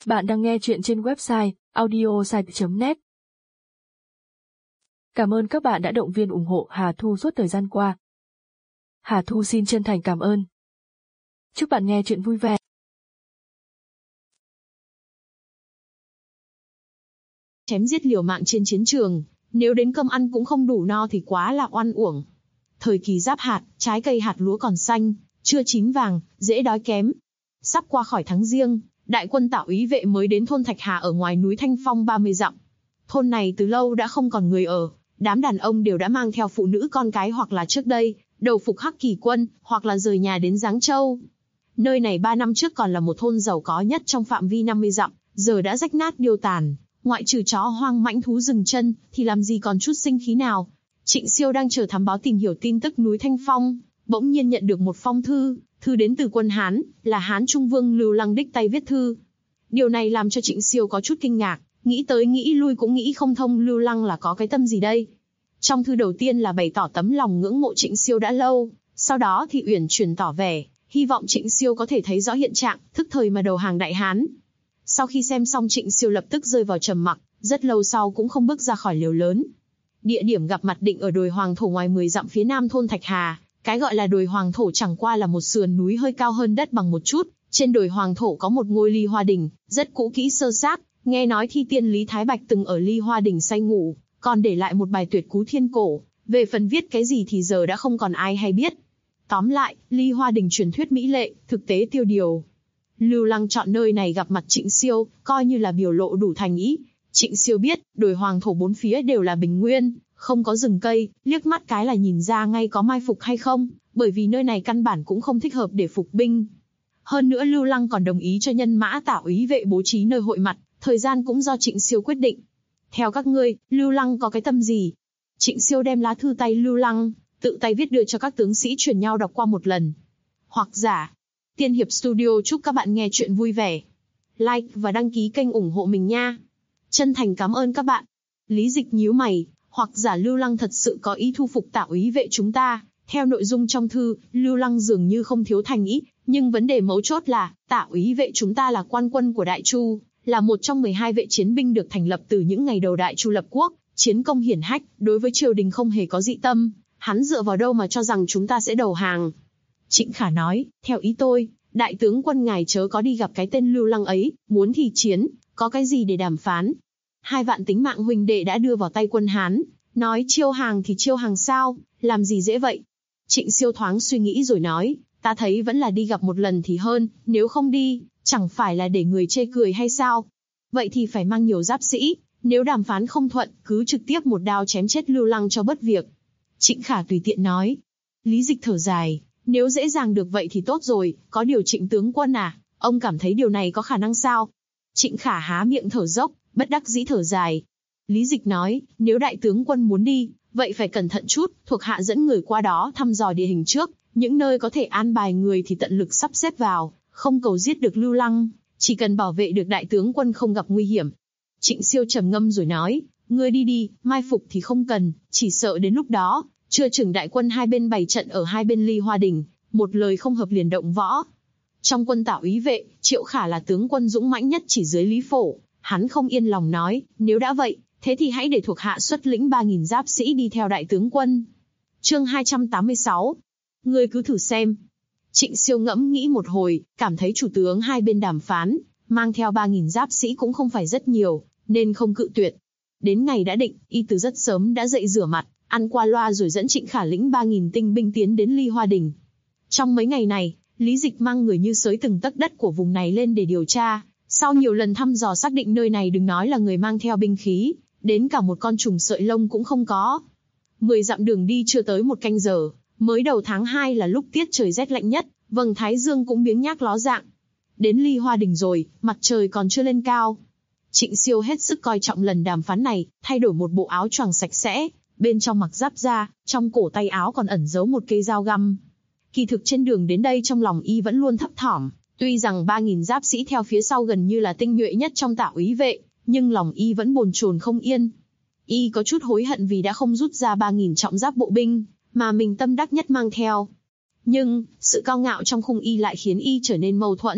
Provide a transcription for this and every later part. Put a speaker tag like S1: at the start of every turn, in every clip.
S1: Bạn đang nghe chuyện trên website audiosite.net. Cảm ơn các bạn đã động viên ủng hộ Hà Thu suốt thời gian qua. Hà Thu xin chân thành cảm ơn. Chúc bạn nghe chuyện vui vẻ.
S2: Chém giết liều mạng trên chiến trường, nếu đến cơm ăn cũng không đủ no thì quá là oan uổng. Thời kỳ giáp hạt, trái cây hạt lúa còn xanh, chưa chín vàng, dễ đói kém. Sắp qua khỏi tháng Giêng, đại quân Tảo Úy Vệ mới đến thôn Thạch Hà ở ngoài núi Thanh Phong 30 dặm. Thôn này từ lâu đã không còn người ở, đám đàn ông đều đã mang theo phụ nữ con cái hoặc là trước đây, đầu phục Hắc Kỳ quân, hoặc là rời nhà đến Giáng Châu. Nơi này 3 năm trước còn là một thôn giàu có nhất trong phạm vi 50 dặm, giờ đã rách nát điêu tàn. Ngoại trừ chó hoang mãnh thú rừng chân, thì làm gì còn chút sinh khí nào. Trịnh Siêu đang chờ thám báo tìm hiểu tin tức núi Thanh Phong, bỗng nhiên nhận được một phong thư, thư đến từ quân Hán, là Hán Trung Vương Lưu Lăng đích tay viết thư. Điều này làm cho Trịnh Siêu có chút kinh ngạc, nghĩ tới nghĩ lui cũng nghĩ không thông Lưu Lăng là có cái tâm gì đây. Trong thư đầu tiên là bày tỏ tấm lòng ngưỡng mộ Trịnh Siêu đã lâu, sau đó thì uyển chuyển tỏ vẻ, hy vọng Trịnh Siêu có thể thấy rõ hiện trạng, thức thời mà đầu hàng Đại Hán. Sau khi xem xong Trịnh Siêu lập tức rơi vào trầm mặc, rất lâu sau cũng không bước ra khỏi lều lớn. Địa điểm gặp mặt định ở đồi Hoàng Thổ ngoài 10 dặm phía nam thôn Thạch Hà. Cái gọi là đồi Hoàng Thổ chẳng qua là một sườn núi hơi cao hơn đất bằng một chút. Trên đồi Hoàng Thổ có một ngôi Ly Hoa Đình, rất cũ kỹ sơ xác. Nghe nói thi tiên Lý Thái Bạch từng ở Ly Hoa Đình say ngủ, còn để lại một bài tuyệt cú thiên cổ. Về phần viết cái gì thì giờ đã không còn ai hay biết. Tóm lại, Ly Hoa Đình truyền thuyết mỹ lệ, thực tế tiêu điều. Lưu Lăng chọn nơi này gặp mặt Trịnh Siêu, coi như là biểu lộ đủ thành ý. Trịnh Siêu biết, đồi Hoàng Thổ bốn phía đều là bình nguyên, không có rừng cây, liếc mắt cái là nhìn ra ngay có mai phục hay không, bởi vì nơi này căn bản cũng không thích hợp để phục binh. Hơn nữa Lưu Lăng còn đồng ý cho nhân mã Tảo Úy Vệ bố trí nơi hội mặt, thời gian cũng do Trịnh Siêu quyết định. Theo các ngươi, Lưu Lăng có cái tâm gì? Trịnh Siêu đem lá thư tay Lưu Lăng, tự tay viết đưa cho các tướng sĩ truyền nhau đọc qua một lần. Hoặc giả, Tiên Hiệp Studio chúc các bạn nghe chuyện vui vẻ. Like và đăng ký kênh ủng hộ mình nha. Chân thành cảm ơn các bạn. Lý Dịch nhíu mày, hoặc giả Lưu Lăng thật sự có ý thu phục Tảo Úy Vệ chúng ta. Theo nội dung trong thư, Lưu Lăng dường như không thiếu thành ý, nhưng vấn đề mấu chốt là, Tảo Úy Vệ chúng ta là quan quân của Đại Chu, là một trong 12 vệ chiến binh được thành lập từ những ngày đầu Đại Chu lập quốc, chiến công hiển hách, đối với triều đình không hề có dị tâm, hắn dựa vào đâu mà cho rằng chúng ta sẽ đầu hàng. Trịnh Khả nói, theo ý tôi, đại tướng quân ngài chớ có đi gặp cái tên Lưu Lăng ấy, muốn thì chiến, có cái gì để đàm phán. 2 vạn tính mạng huynh đệ đã đưa vào tay quân Hán, nói chiêu hàng thì chiêu hàng sao, làm gì dễ vậy. Trịnh Siêu thoáng suy nghĩ rồi nói, ta thấy vẫn là đi gặp một lần thì hơn, nếu không đi, chẳng phải là để người chê cười hay sao. Vậy thì phải mang nhiều giáp sĩ, nếu đàm phán không thuận, cứ trực tiếp một đao chém chết Lưu Lăng cho bớt việc. Trịnh Khả tùy tiện nói. Lý Dịch thở dài, nếu dễ dàng được vậy thì tốt rồi, có điều Trịnh tướng quân à, ông cảm thấy điều này có khả năng sao? Trịnh Khả há miệng thở dốc, bất đắc dĩ thở dài. Lý Dịch nói, nếu đại tướng quân muốn đi, vậy phải cẩn thận chút, thuộc hạ dẫn người qua đó thăm dò địa hình trước, những nơi có thể an bài người thì tận lực sắp xếp vào, không cầu giết được Lưu Lăng, chỉ cần bảo vệ được đại tướng quân không gặp nguy hiểm. Trịnh Siêu trầm ngâm rồi nói, ngươi đi đi, mai phục thì không cần, chỉ sợ đến lúc đó, chưa chừng đại quân hai bên bày trận ở hai bên Ly Hoa Đình, một lời không hợp liền động võ. Trong quân Tảo Úy Vệ, Triệu Khả là tướng quân dũng mãnh nhất chỉ dưới Lý Phổ, hắn không yên lòng nói, nếu đã vậy, thế thì hãy để thuộc hạ xuất lĩnh 3.000 giáp sĩ đi theo đại tướng quân. Chương 286. Ngươi cứ thử xem. Trịnh Siêu ngẫm nghĩ một hồi, cảm thấy chủ tướng hai bên đàm phán, mang theo 3.000 giáp sĩ cũng không phải rất nhiều, nên không cự tuyệt. Đến ngày đã định, y từ rất sớm đã dậy rửa mặt, ăn qua loa rồi dẫn Trịnh Khả lĩnh 3.000 tinh binh tiến đến Ly Hoa Đình. Trong mấy ngày này, Lý Dịch mang người như xới từng tấc đất của vùng này lên để điều tra. Sau nhiều lần thăm dò xác định nơi này đừng nói là người mang theo binh khí, đến cả một con trùng sợi lông cũng không có. 10 dặm đường đi chưa tới một canh giờ, mới đầu tháng 2 là lúc tiết trời rét lạnh nhất, vầng thái dương cũng biếng nhác ló dạng. Đến Ly Hoa Đình rồi, mặt trời còn chưa lên cao. Trịnh Siêu hết sức coi trọng lần đàm phán này, thay đổi một bộ áo choàng sạch sẽ, bên trong mặc giáp da, trong cổ tay áo còn ẩn giấu một cây dao găm. Kỳ thực trên đường đến đây trong lòng y vẫn luôn thấp thỏm, tuy rằng 3.000 giáp sĩ theo phía sau gần như là tinh nhuệ nhất trong Tảo Úy Vệ, nhưng lòng y vẫn bồn chồn không yên. Y có chút hối hận vì đã không rút ra 3.000 trọng giáp bộ binh, mà mình tâm đắc nhất mang theo. Nhưng, sự cao ngạo trong khung y lại khiến y trở nên mâu thuẫn,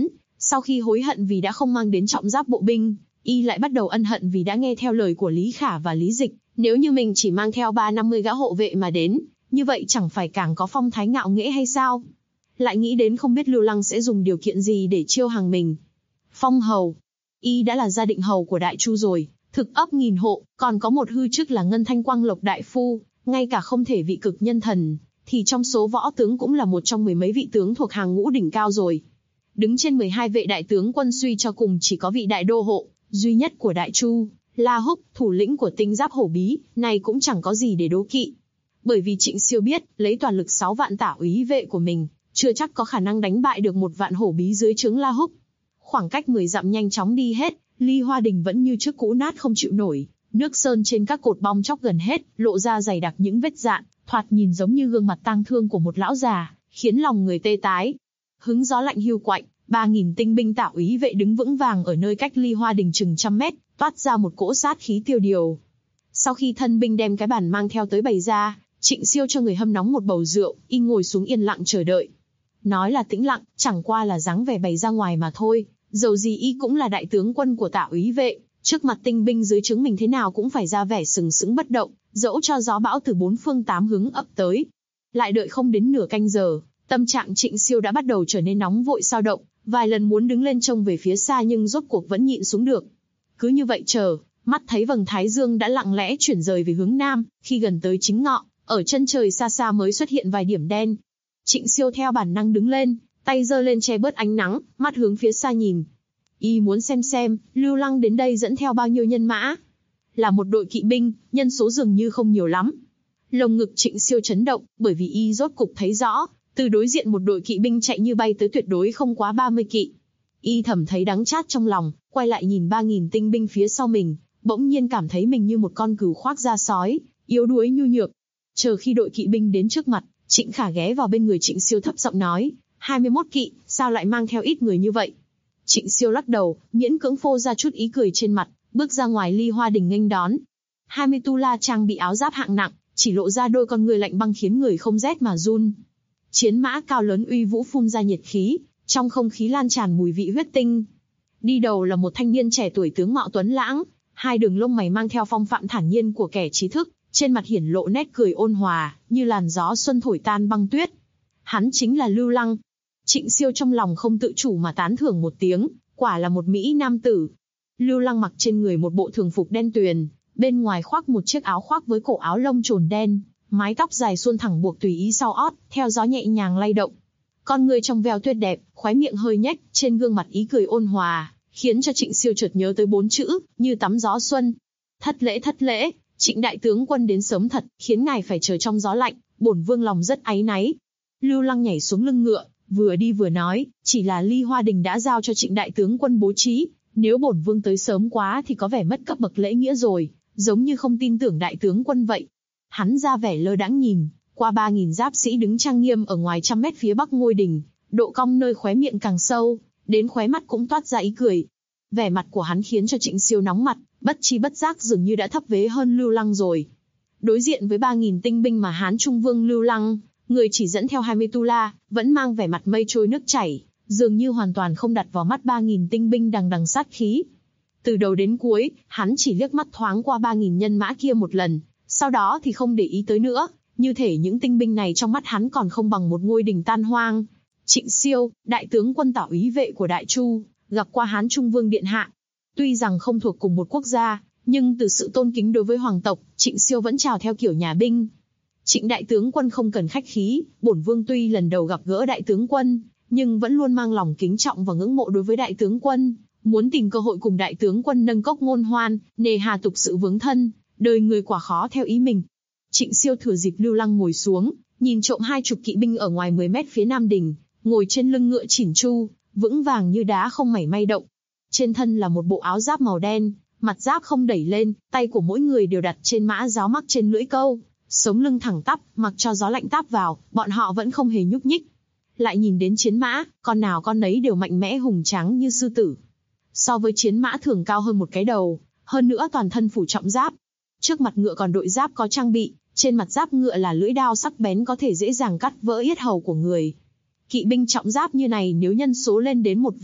S2: Sau khi hối hận vì đã không mang đến trọng giáp bộ binh, y lại bắt đầu ân hận vì đã nghe theo lời của Lý Khả và Lý Dịch. Nếu như mình chỉ mang theo 350 gã hộ vệ mà đến, như vậy chẳng phải càng có phong thái ngạo nghễ hay sao? Lại nghĩ đến không biết Lưu Lăng sẽ dùng điều kiện gì để chiêu hàng mình. Phong hầu. Y đã là gia định hầu của Đại Chu rồi, thực ấp 1000 hộ, còn có một hư chức là Ngân Thanh Quang Lộc đại phu, ngay cả không thể vị cực nhân thần, thì trong số võ tướng cũng là một trong 10 mấy vị tướng thuộc hàng ngũ đỉnh cao rồi. Đứng trên 12 vệ đại tướng quân suy cho cùng chỉ có vị đại đô hộ duy nhất của Đại Chu, La Húc, thủ lĩnh của tinh giáp hổ bí, này cũng chẳng có gì để đố kỵ. Bởi vì Trịnh Siêu biết, lấy toàn lực 6 vạn tả úy vệ của mình, chưa chắc có khả năng đánh bại được 1 vạn hổ bí dưới trướng La Húc. Khoảng cách 10 dặm nhanh chóng đi hết, Ly Hoa Đình vẫn như trước cũ nát không chịu nổi, nước sơn trên các cột bong chóc gần hết, lộ ra dày đặc những vết dạn, thoạt nhìn giống như gương mặt tang thương của một lão già, khiến lòng người tê tái. Hứng gió lạnh hiu quạnh, 3000 tinh binh tả úy vệ đứng vững vàng ở nơi cách Ly Hoa Đình chừng 100 mét, toát ra một cỗ sát khí tiêu điều. Sau khi thân binh đem cái bàn mang theo tới bày ra, Trịnh Siêu cho người hâm nóng một bầu rượu, y ngồi xuống yên lặng chờ đợi. Nói là tĩnh lặng, chẳng qua là dáng vẻ bày ra ngoài mà thôi. Dầu gì y cũng là đại tướng quân của tả úy vệ, trước mặt tinh binh dưới trướng mình thế nào cũng phải ra vẻ sừng sững bất động, dẫu cho gió bão từ 4 phương 8 hướng ập tới. Lại đợi không đến nửa canh giờ, tâm trạng Trịnh Siêu đã bắt đầu trở nên nóng vội xao động, vài lần muốn đứng lên trông về phía xa nhưng rốt cuộc vẫn nhịn xuống được. Cứ như vậy chờ, mắt thấy vầng thái dương đã lặng lẽ chuyển rời về hướng nam, khi gần tới chính ngọ, ở chân trời xa xa mới xuất hiện vài điểm đen. Trịnh Siêu theo bản năng đứng lên, tay giơ lên che bớt ánh nắng, mắt hướng phía xa nhìn. Y muốn xem Lưu Lăng đến đây dẫn theo bao nhiêu nhân mã. Là một đội kỵ binh, nhân số dường như không nhiều lắm. Lồng ngực Trịnh Siêu chấn động, bởi vì y rốt cục thấy rõ, từ đối diện một đội kỵ binh chạy như bay tới tuyệt đối không quá 30 kỵ. Y thầm thấy đắng chát trong lòng, quay lại nhìn 3000 tinh binh phía sau mình, bỗng nhiên cảm thấy mình như một con cừu khoác da sói, yếu đuối nhu nhược. Chờ khi đội kỵ binh đến trước mặt, Trịnh Khả ghé vào bên người Trịnh Siêu thấp giọng nói, 21 kỵ, sao lại mang theo ít người như vậy? Trịnh Siêu lắc đầu, miễn cưỡng phô ra chút ý cười trên mặt, bước ra ngoài Ly Hoa Đình nghênh đón. 20 tu la trang bị áo giáp hạng nặng, chỉ lộ ra đôi con người lạnh băng khiến người không rét mà run. Chiến mã cao lớn uy vũ phun ra nhiệt khí, trong không khí lan tràn mùi vị huyết tinh. Đi đầu là một thanh niên trẻ tuổi tướng mạo tuấn lãng, hai đường lông mày mang theo phong phạm thản nhiên của kẻ trí thức, trên mặt hiển lộ nét cười ôn hòa, như làn gió xuân thổi tan băng tuyết. Hắn chính là Lưu Lăng. Trịnh Siêu trong lòng không tự chủ mà tán thưởng một tiếng, quả là một mỹ nam tử. Lưu Lăng mặc trên người một bộ thường phục đen tuyền, bên ngoài khoác một chiếc áo khoác với cổ áo lông trồn đen, mái tóc dài suôn thẳng buộc tùy ý sau ót, theo gió nhẹ nhàng lay động. Con người trong veo tuyệt đẹp, khóe miệng hơi nhếch, trên gương mặt ý cười ôn hòa, khiến cho Trịnh Siêu chợt nhớ tới 4 chữ, như tắm gió xuân. Thất lễ, Trịnh đại tướng quân đến sớm thật, khiến ngài phải chờ trong gió lạnh, bổn vương lòng rất áy náy. Lưu Lăng nhảy xuống lưng ngựa, vừa đi vừa nói, chỉ là Ly Hoa Đình đã giao cho Trịnh đại tướng quân bố trí, nếu bổn vương tới sớm quá thì có vẻ mất cấp bậc lễ nghĩa rồi, giống như không tin tưởng đại tướng quân vậy. Hắn ra vẻ lơ đãng nhìn, qua 3000 giáp sĩ đứng trang nghiêm ở ngoài 100 mét phía bắc ngôi đình, độ cong nơi khóe miệng càng sâu, đến khóe mắt cũng toát ra ý cười. Vẻ mặt của hắn khiến cho Trịnh Siêu nóng mặt, bất chi bất giác dường như đã thấp vế hơn Lưu Lăng rồi. Đối diện với 3000 tinh binh mà Hán Trung Vương Lưu Lăng, người chỉ dẫn theo 20 tu la, vẫn mang vẻ mặt mây trôi nước chảy, dường như hoàn toàn không đặt vào mắt 3000 tinh binh đằng đằng sát khí. Từ đầu đến cuối, hắn chỉ liếc mắt thoáng qua 3000 nhân mã kia một lần, sau đó thì không để ý tới nữa, như thể những tinh binh này trong mắt hắn còn không bằng một ngôi đình tan hoang. Trịnh Siêu, đại tướng quân tả úy vệ của Đại Chu, gặp qua Hán Trung Vương điện hạ. Tuy rằng không thuộc cùng một quốc gia, nhưng từ sự tôn kính đối với hoàng tộc, Trịnh Siêu vẫn chào theo kiểu nhà binh. Trịnh đại tướng quân không cần khách khí, bổn vương tuy lần đầu gặp gỡ đại tướng quân, nhưng vẫn luôn mang lòng kính trọng và ngưỡng mộ đối với đại tướng quân, muốn tìm cơ hội cùng đại tướng quân nâng cốc ngôn hoan, nề hà tục sự vướng thân, đời người quả khó theo ý mình. Trịnh Siêu thừa dịp Lưu Lăng ngồi xuống, nhìn trộm 20 kỵ binh ở ngoài 10 mét phía nam đình, ngồi trên lưng ngựa chỉn chu, vững vàng như đá không mảy may động. Trên thân là một bộ áo giáp màu đen, mặt giáp không đẩy lên, tay của mỗi người đều đặt trên mã giáo mắc trên lưỡi câu, sống lưng thẳng tắp, mặc cho gió lạnh táp vào, bọn họ vẫn không hề nhúc nhích. Lại nhìn đến chiến mã, con nào con nấy đều mạnh mẽ hùng tráng như sư tử. So với chiến mã thường cao hơn một cái đầu, hơn nữa toàn thân phủ trọng giáp. Trước mặt ngựa còn đội giáp có trang bị, trên mặt giáp ngựa là lưỡi đao sắc bén có thể dễ dàng cắt vỡ yết hầu của người. Kỵ binh trọng giáp như này nếu nhân số lên đến 1 vạn,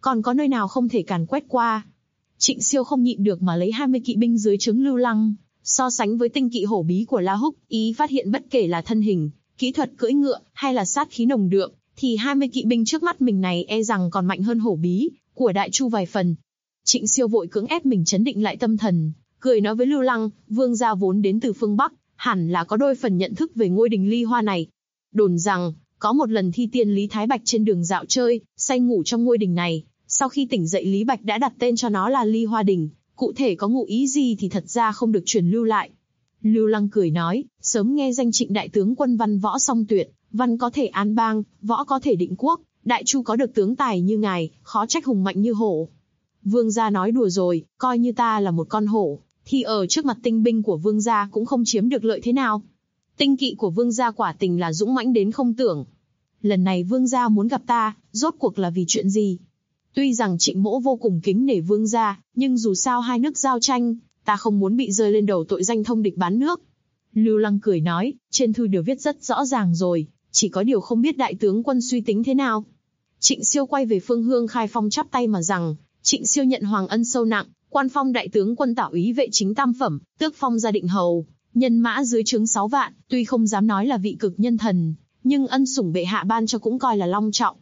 S2: còn có nơi nào không thể càn quét qua. Trịnh Siêu không nhịn được mà lấy 20 kỵ binh dưới trướng Lưu Lăng, so sánh với tinh kỵ hổ bí của La Húc, ý phát hiện bất kể là thân hình, kỹ thuật cưỡi ngựa, hay là sát khí nồng đượm, thì 20 kỵ binh trước mắt mình này e rằng còn mạnh hơn hổ bí của Đại Chu vài phần. Trịnh Siêu vội cưỡng ép mình trấn định lại tâm thần, cười nói với Lưu Lăng, vương gia vốn đến từ phương Bắc, hẳn là có đôi phần nhận thức về ngôi đình Ly Hoa này. Đồn rằng, có một lần thi tiên Lý Thái Bạch trên đường dạo chơi, say ngủ trong ngôi đình này, sau khi tỉnh dậy Lý Bạch đã đặt tên cho nó là Ly Hoa Đình, cụ thể có ngụ ý gì thì thật ra không được truyền lưu lại. Lưu Lăng cười nói, sớm nghe danh Trịnh đại tướng quân văn võ song tuyệt, văn có thể an bang, võ có thể định quốc, Đại Chu có được tướng tài như ngài, khó trách hùng mạnh như hổ. Vương gia nói đùa rồi, coi như ta là một con hổ, thì ở trước mặt tinh binh của vương gia cũng không chiếm được lợi thế nào. Tinh kỵ của vương gia quả tình là dũng mãnh đến không tưởng. Lần này vương gia muốn gặp ta, rốt cuộc là vì chuyện gì? Tuy rằng Trịnh Mỗ vô cùng kính nể vương gia, nhưng dù sao hai nước giao tranh, ta không muốn bị rơi lên đầu tội danh thông địch bán nước. Lưu Lăng cười nói, trên thư đều viết rất rõ ràng rồi, chỉ có điều không biết đại tướng quân suy tính thế nào. Trịnh Siêu quay về phương Hương Khai Phong chắp tay mà rằng, Trịnh Siêu nhận hoàng ân sâu nặng, quan phong đại tướng quân tảo úy vệ chính tam phẩm, tước phong gia định hầu, nhân mã dưới trướng 6 vạn, tuy không dám nói là vị cực nhân thần, nhưng ân sủng bệ hạ ban cho cũng coi là long trọng.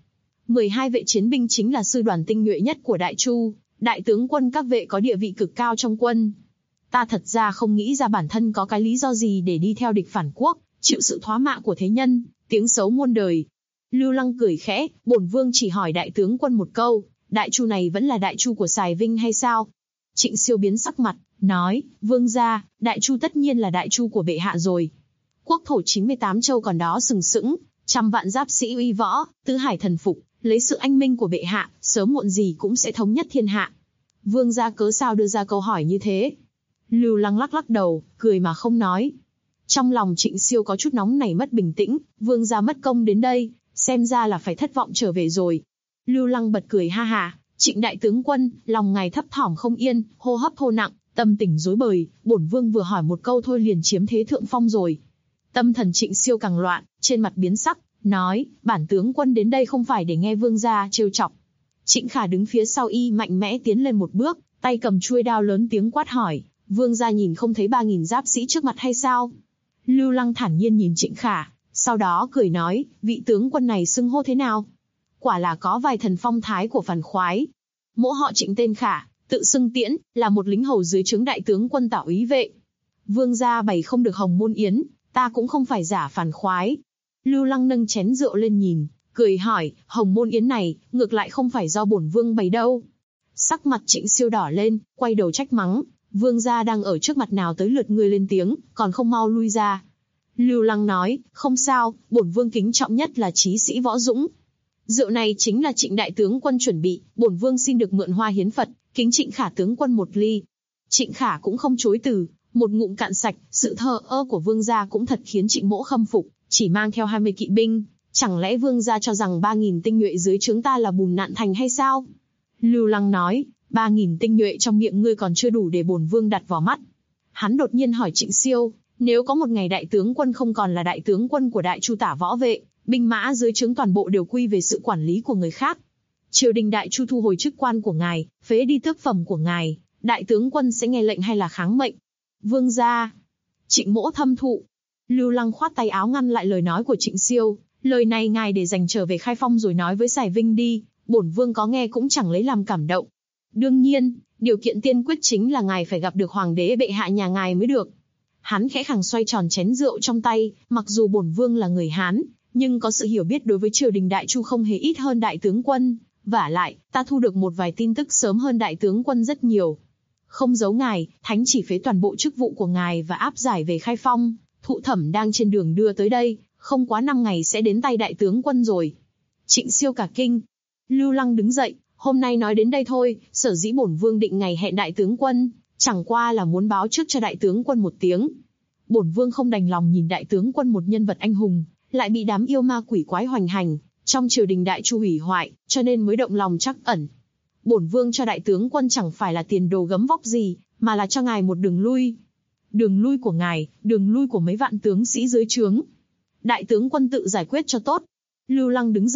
S2: 12 vệ chiến binh chính là sư đoàn tinh nhuệ nhất của Đại Chu, đại tướng quân các vệ có địa vị cực cao trong quân. Ta thật ra không nghĩ ra bản thân có cái lý do gì để đi theo địch phản quốc, chịu sự thoá mạ của thế nhân, tiếng xấu muôn đời. Lưu Lăng cười khẽ, bổn vương chỉ hỏi đại tướng quân một câu, Đại Chu này vẫn là Đại Chu của Sài Vinh hay sao? Trịnh Siêu biến sắc mặt, nói, vương gia, Đại Chu tất nhiên là Đại Chu của bệ hạ rồi. Quốc thổ 98 châu còn đó sừng sững, trăm vạn giáp sĩ uy võ, tứ hải thần phục, lấy sự anh minh của bệ hạ, sớm muộn gì cũng sẽ thống nhất thiên hạ. Vương gia cớ sao đưa ra câu hỏi như thế? Lưu Lăng lắc lắc đầu, cười mà không nói. Trong lòng Trịnh Siêu có chút nóng nảy mất bình tĩnh, vương gia mất công đến đây, xem ra là phải thất vọng trở về rồi. Lưu Lăng bật cười ha ha, Trịnh đại tướng quân, lòng ngài thấp thỏm không yên, hô hấp thô nặng, tâm tình rối bời, bổn vương vừa hỏi một câu thôi liền chiếm thế thượng phong rồi. Tâm thần Trịnh Siêu càng loạn, trên mặt biến sắc, nói, bản tướng quân đến đây không phải để nghe vương gia trêu chọc. Trịnh Khả đứng phía sau y mạnh mẽ tiến lên một bước, tay cầm chuôi đao lớn tiếng quát hỏi, vương gia nhìn không thấy 3.000 giáp sĩ trước mặt hay sao? Lưu Lăng thản nhiên nhìn Trịnh Khả, sau đó cười nói, vị tướng quân này xưng hô thế nào? Quả là có vài thần phong thái của phản khoái. Mỗ họ Trịnh tên Khả, tự xưng Tiễn, là một lính hầu dưới trướng đại tướng quân tảo úy vệ. Vương gia bày không được hồng môn yến, ta cũng không phải giả phản khoái. Lưu Lăng nâng chén rượu lên nhìn, cười hỏi, hồng môn yến này, ngược lại không phải do bổn vương bày đâu. Sắc mặt Trịnh Siêu đỏ lên, quay đầu trách mắng, vương gia đang ở trước mặt nào tới lượt ngươi lên tiếng, còn không mau lui ra. Lưu Lăng nói, không sao, bổn vương kính trọng nhất là chí sĩ võ dũng. Rượu này chính là Trịnh đại tướng quân chuẩn bị, bổn vương xin được mượn hoa hiến Phật, kính Trịnh Khả tướng quân một ly. Trịnh Khả cũng không chối từ, một ngụm cạn sạch, sự thờ ơ của vương gia cũng thật khiến Trịnh Mỗ khâm phục, chỉ mang theo 20 kỵ binh, chẳng lẽ vương gia cho rằng 3.000 tinh nhuệ dưới trướng ta là bùn nạn thành hay sao? Lưu Lăng nói, 3.000 tinh nhuệ trong miệng ngươi còn chưa đủ để bổn vương đặt vào mắt. Hắn đột nhiên hỏi Trịnh Siêu, nếu có một ngày đại tướng quân không còn là đại tướng quân của Đại Chu tả võ vệ, binh mã dưới trướng toàn bộ đều quy về sự quản lý của người khác. Triều đình Đại Chu thu hồi chức quan của ngài, phế đi tước phẩm của ngài, đại tướng quân sẽ nghe lệnh hay là kháng mệnh? Vương gia. Trịnh Mỗ thâm thụ. Lưu Lăng khoát tay áo ngăn lại lời nói của Trịnh Siêu, lời này ngài để dành trở về Khai Phong rồi nói với Sài Vinh đi, bổn vương có nghe cũng chẳng lấy làm cảm động. Đương nhiên, điều kiện tiên quyết chính là ngài phải gặp được hoàng đế bệ hạ nhà ngài mới được. Hắn khẽ khàng xoay tròn chén rượu trong tay, mặc dù bổn vương là người Hán, nhưng có sự hiểu biết đối với triều đình Đại Chu không hề ít hơn đại tướng quân, vả lại, ta thu được một vài tin tức sớm hơn đại tướng quân rất nhiều. Không giấu ngài, thánh chỉ phế toàn bộ chức vụ của ngài và áp giải về Khai Phong, thụ thẩm đang trên đường đưa tới đây, không quá 5 ngày sẽ đến tay đại tướng quân rồi. Trịnh Siêu cả kinh. Lưu Lăng đứng dậy, hôm nay nói đến đây thôi, sở dĩ bổn vương định ngày hẹn đại tướng quân, chẳng qua là muốn báo trước cho đại tướng quân một tiếng. Bổn vương không đành lòng nhìn đại tướng quân một nhân vật anh hùng, lại bị đám yêu ma quỷ quái hoành hành, trong triều đình Đại Chu hủy hoại, cho nên mới động lòng trắc ẩn. Bổn vương cho đại tướng quân chẳng phải là tiền đồ gấm vóc gì, mà là cho ngài một đường lui. Đường lui của ngài, đường lui của mấy vạn tướng sĩ dưới trướng. Đại tướng quân tự giải quyết cho tốt. Lưu Lăng đứng dậy,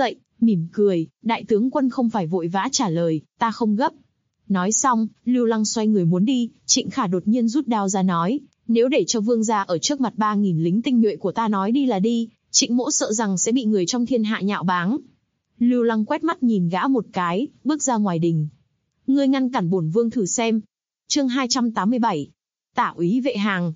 S2: Mỉm cười, đại tướng quân không phải vội vã trả lời, ta không gấp. Nói xong, Lưu Lăng xoay người muốn đi, Trịnh Khả đột nhiên rút đao ra nói, nếu để cho vương gia ở trước mặt 3.000 lính tinh nhuệ của ta nói đi là đi, Trịnh mỗ sợ rằng sẽ bị người trong thiên hạ nhạo báng. Lưu Lăng quét mắt nhìn gã một cái, bước ra ngoài đình. Ngươi ngăn cản bổn vương thử xem. Chương 287. Tả úy vệ hàng.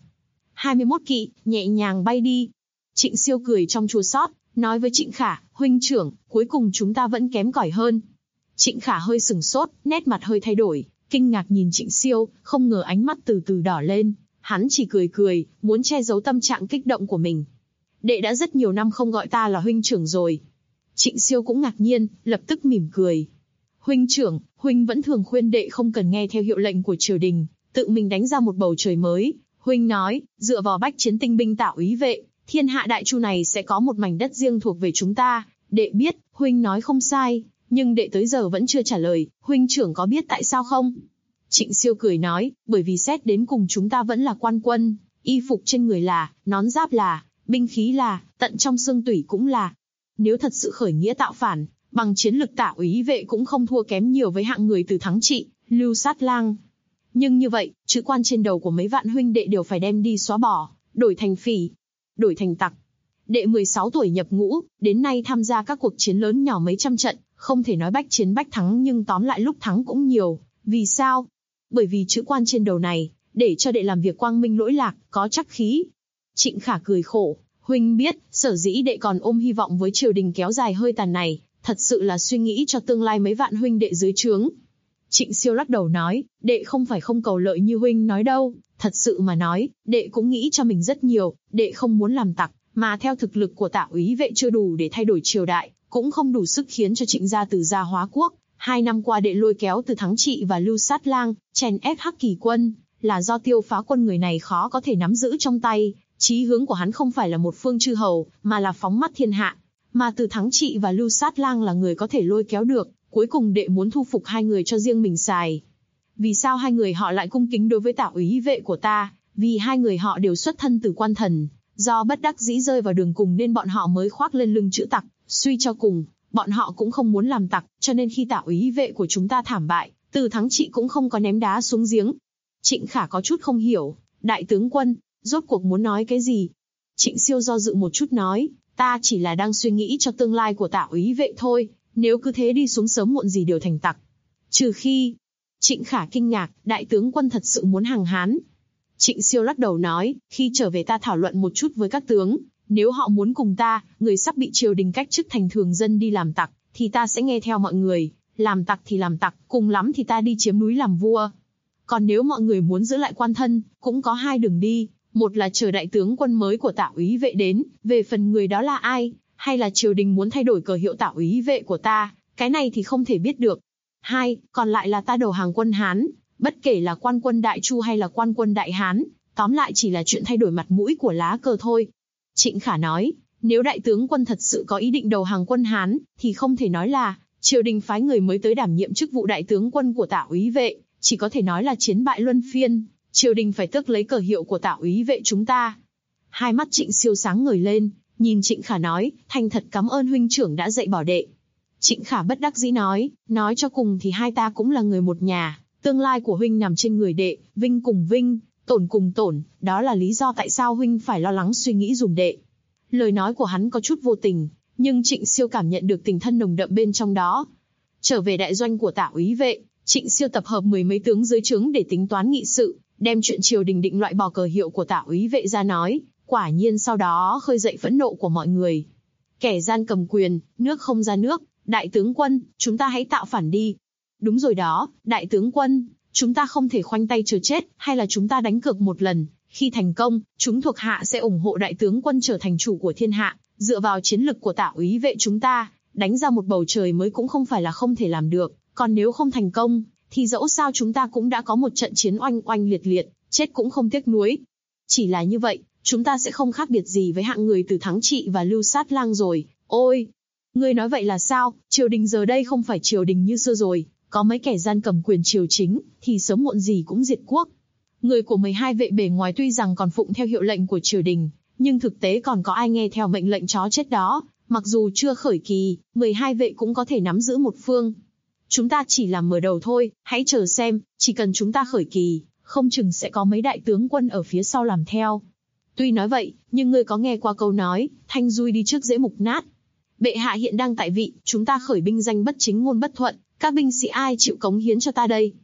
S2: 21 kỵ, nhẹ nhàng bay đi. Trịnh Siêu cười trong chua xót, nói với Trịnh Khả, huynh trưởng, cuối cùng chúng ta vẫn kém cỏi hơn. Trịnh Khả hơi sừng sốt, nét mặt hơi thay đổi, kinh ngạc nhìn Trịnh Siêu, không ngờ ánh mắt từ từ đỏ lên. Hắn chỉ cười cười, muốn che giấu tâm trạng kích động của mình. Đệ đã rất nhiều năm không gọi ta là huynh trưởng rồi. Trịnh Siêu cũng ngạc nhiên, lập tức mỉm cười. Huynh trưởng, huynh vẫn thường khuyên đệ không cần nghe theo hiệu lệnh của triều đình, tự mình đánh ra một bầu trời mới. Huynh nói, dựa vào bách chiến tinh binh Tả úy vệ, thiên hạ đại chu này sẽ có một mảnh đất riêng thuộc về chúng ta. Đệ biết, huynh nói không sai, nhưng đệ tới giờ vẫn chưa trả lời, huynh trưởng có biết tại sao không? Trịnh Siêu cười nói, bởi vì xét đến cùng chúng ta vẫn là quan quân, y phục trên người là, nón giáp là, binh khí là, tận trong xương tủy cũng là. Nếu thật sự khởi nghĩa tạo phản, bằng chiến lực Tả úy vệ cũng không thua kém nhiều với hạng người từ Thắng Trị, Lưu Sát Lang. Nhưng như vậy, chữ quan trên đầu của mấy vạn huynh đệ đều phải đem đi xóa bỏ, đổi thành phỉ, đổi thành tặc. Đệ 16 tuổi nhập ngũ, đến nay tham gia các cuộc chiến lớn nhỏ mấy trăm trận, không thể nói bách chiến bách thắng nhưng tóm lại lúc thắng cũng nhiều. Vì sao? Bởi vì chữ quan trên đầu này, để cho đệ làm việc quang minh lỗi lạc, có chắc khí. Trịnh Khả cười khổ, huynh biết, sở dĩ đệ còn ôm hy vọng với triều đình kéo dài hơi tàn này, thật sự là suy nghĩ cho tương lai mấy vạn huynh đệ dưới trướng. Trịnh Siêu lắc đầu nói, đệ không phải không cầu lợi như huynh nói đâu, thật sự mà nói, đệ cũng nghĩ cho mình rất nhiều, đệ không muốn làm tặc, mà theo thực lực của Tả úy vệ chưa đủ để thay đổi triều đại, cũng không đủ sức khiến cho Trịnh gia từ gia hóa quốc. 2 năm qua đệ lôi kéo từ Thắng Trị và Lưu Sát Lang, chèn ép Hắc Kỳ quân, là do Tiêu Phá quân người này khó có thể nắm giữ trong tay, chí hướng của hắn không phải là một phương chư hầu, mà là phóng mắt thiên hạ. Mà từ Thắng Trị và Lưu Sát Lang là người có thể lôi kéo được, cuối cùng đệ muốn thu phục hai người cho riêng mình xài. Vì sao hai người họ lại cung kính đối với Tả úy vệ của ta? Vì hai người họ đều xuất thân từ quan thần, do bất đắc dĩ rơi vào đường cùng nên bọn họ mới khoác lên lưng chữ tặc, suy cho cùng, bọn họ cũng không muốn làm tặc, cho nên khi Tả úy vệ của chúng ta thảm bại, từ Thắng Trị cũng không có ném đá xuống giếng. Trịnh Khả có chút không hiểu, đại tướng quân, rốt cuộc muốn nói cái gì? Trịnh Siêu do dự một chút nói, ta chỉ là đang suy nghĩ cho tương lai của Tả úy vệ thôi, nếu cứ thế đi xuống sớm muộn gì đều thành tặc. Trừ khi... Trịnh Khả kinh ngạc, đại tướng quân thật sự muốn hàng Hán. Trịnh Siêu lắc đầu nói, khi trở về ta thảo luận một chút với các tướng, nếu họ muốn cùng ta, người sắp bị triều đình cách chức thành thường dân đi làm tặc, thì ta sẽ nghe theo mọi người, làm tặc thì làm tặc, cùng lắm thì ta đi chiếm núi làm vua. Còn nếu mọi người muốn giữ lại quan thân, cũng có hai đường đi, một là chờ đại tướng quân mới của Tả úy vệ đến, về phần người đó là ai, hay là triều đình muốn thay đổi cờ hiệu Tả úy vệ của ta, cái này thì không thể biết được. Hai, còn lại là ta đầu hàng quân Hán, bất kể là quan quân Đại Chu hay là quan quân Đại Hán, tóm lại chỉ là chuyện thay đổi mặt mũi của lá cờ thôi. Trịnh Khả nói, nếu đại tướng quân thật sự có ý định đầu hàng quân Hán, thì không thể nói là triều đình phái người mới tới đảm nhiệm chức vụ đại tướng quân của Tả úy vệ, chỉ có thể nói là chiến bại luân phiên, triều đình phải tước lấy cờ hiệu của Tả úy vệ chúng ta. Hai mắt Trịnh Siêu sáng ngời lên, nhìn Trịnh Khả nói, thành thật cảm ơn huynh trưởng đã dạy bảo đệ. Trịnh Khả bất đắc dĩ nói cho cùng thì hai ta cũng là người một nhà, tương lai của huynh nằm trên người đệ, vinh cùng vinh, tổn cùng tổn, đó là lý do tại sao huynh phải lo lắng suy nghĩ dùm đệ. Lời nói của hắn có chút vô tình, nhưng Trịnh Siêu cảm nhận được tình thân nồng đậm bên trong đó. Trở về đại doanh của Tả úy vệ, Trịnh Siêu tập hợp 10 mấy tướng dưới trướng để tính toán nghị sự, đem chuyện triều đình định loại bỏ cờ hiệu của Tả úy vệ ra nói, quả nhiên sau đó khơi dậy phẫn nộ của mọi người. Kẻ gian cầm quyền, nước không ra nước, đại tướng quân, chúng ta hãy tạo phản đi. Đúng rồi đó, đại tướng quân, chúng ta không thể khoanh tay chờ chết, hay là chúng ta đánh cược một lần, khi thành công, chúng thuộc hạ sẽ ủng hộ đại tướng quân trở thành chủ của thiên hạ, dựa vào chiến lực của Tả úy vệ chúng ta, đánh ra một bầu trời mới cũng không phải là không thể làm được, còn nếu không thành công, thì dẫu sao chúng ta cũng đã có một trận chiến oanh oanh liệt liệt, chết cũng không tiếc nuối. Chỉ là như vậy, chúng ta sẽ không khác biệt gì với hạng người từ Thắng Trị và Lưu Sát Lang rồi. Ôi! Ngươi nói vậy là sao? Triều đình giờ đây không phải triều đình như xưa rồi, có mấy kẻ gian cầm quyền triều chính, thì sớm muộn gì cũng diệt quốc. Người của 12 vệ bề ngoài tuy rằng còn phụng theo hiệu lệnh của triều đình, nhưng thực tế còn có ai nghe theo mệnh lệnh chó chết đó, Mặc dù chưa khởi kỳ, 12 vệ cũng có thể nắm giữ một phương. Chúng ta chỉ là mở đầu thôi, hãy chờ xem, chỉ cần chúng ta khởi kỳ, không chừng sẽ có mấy đại tướng quân ở phía sau làm theo. Tuy nói vậy, nhưng ngươi có nghe qua câu nói, thanh dui đi trước dễ mục nát. Bệ hạ hiện đang tại vị, chúng ta khởi binh danh bất chính ngôn bất thuận, các binh sĩ ai chịu cống hiến cho ta đây?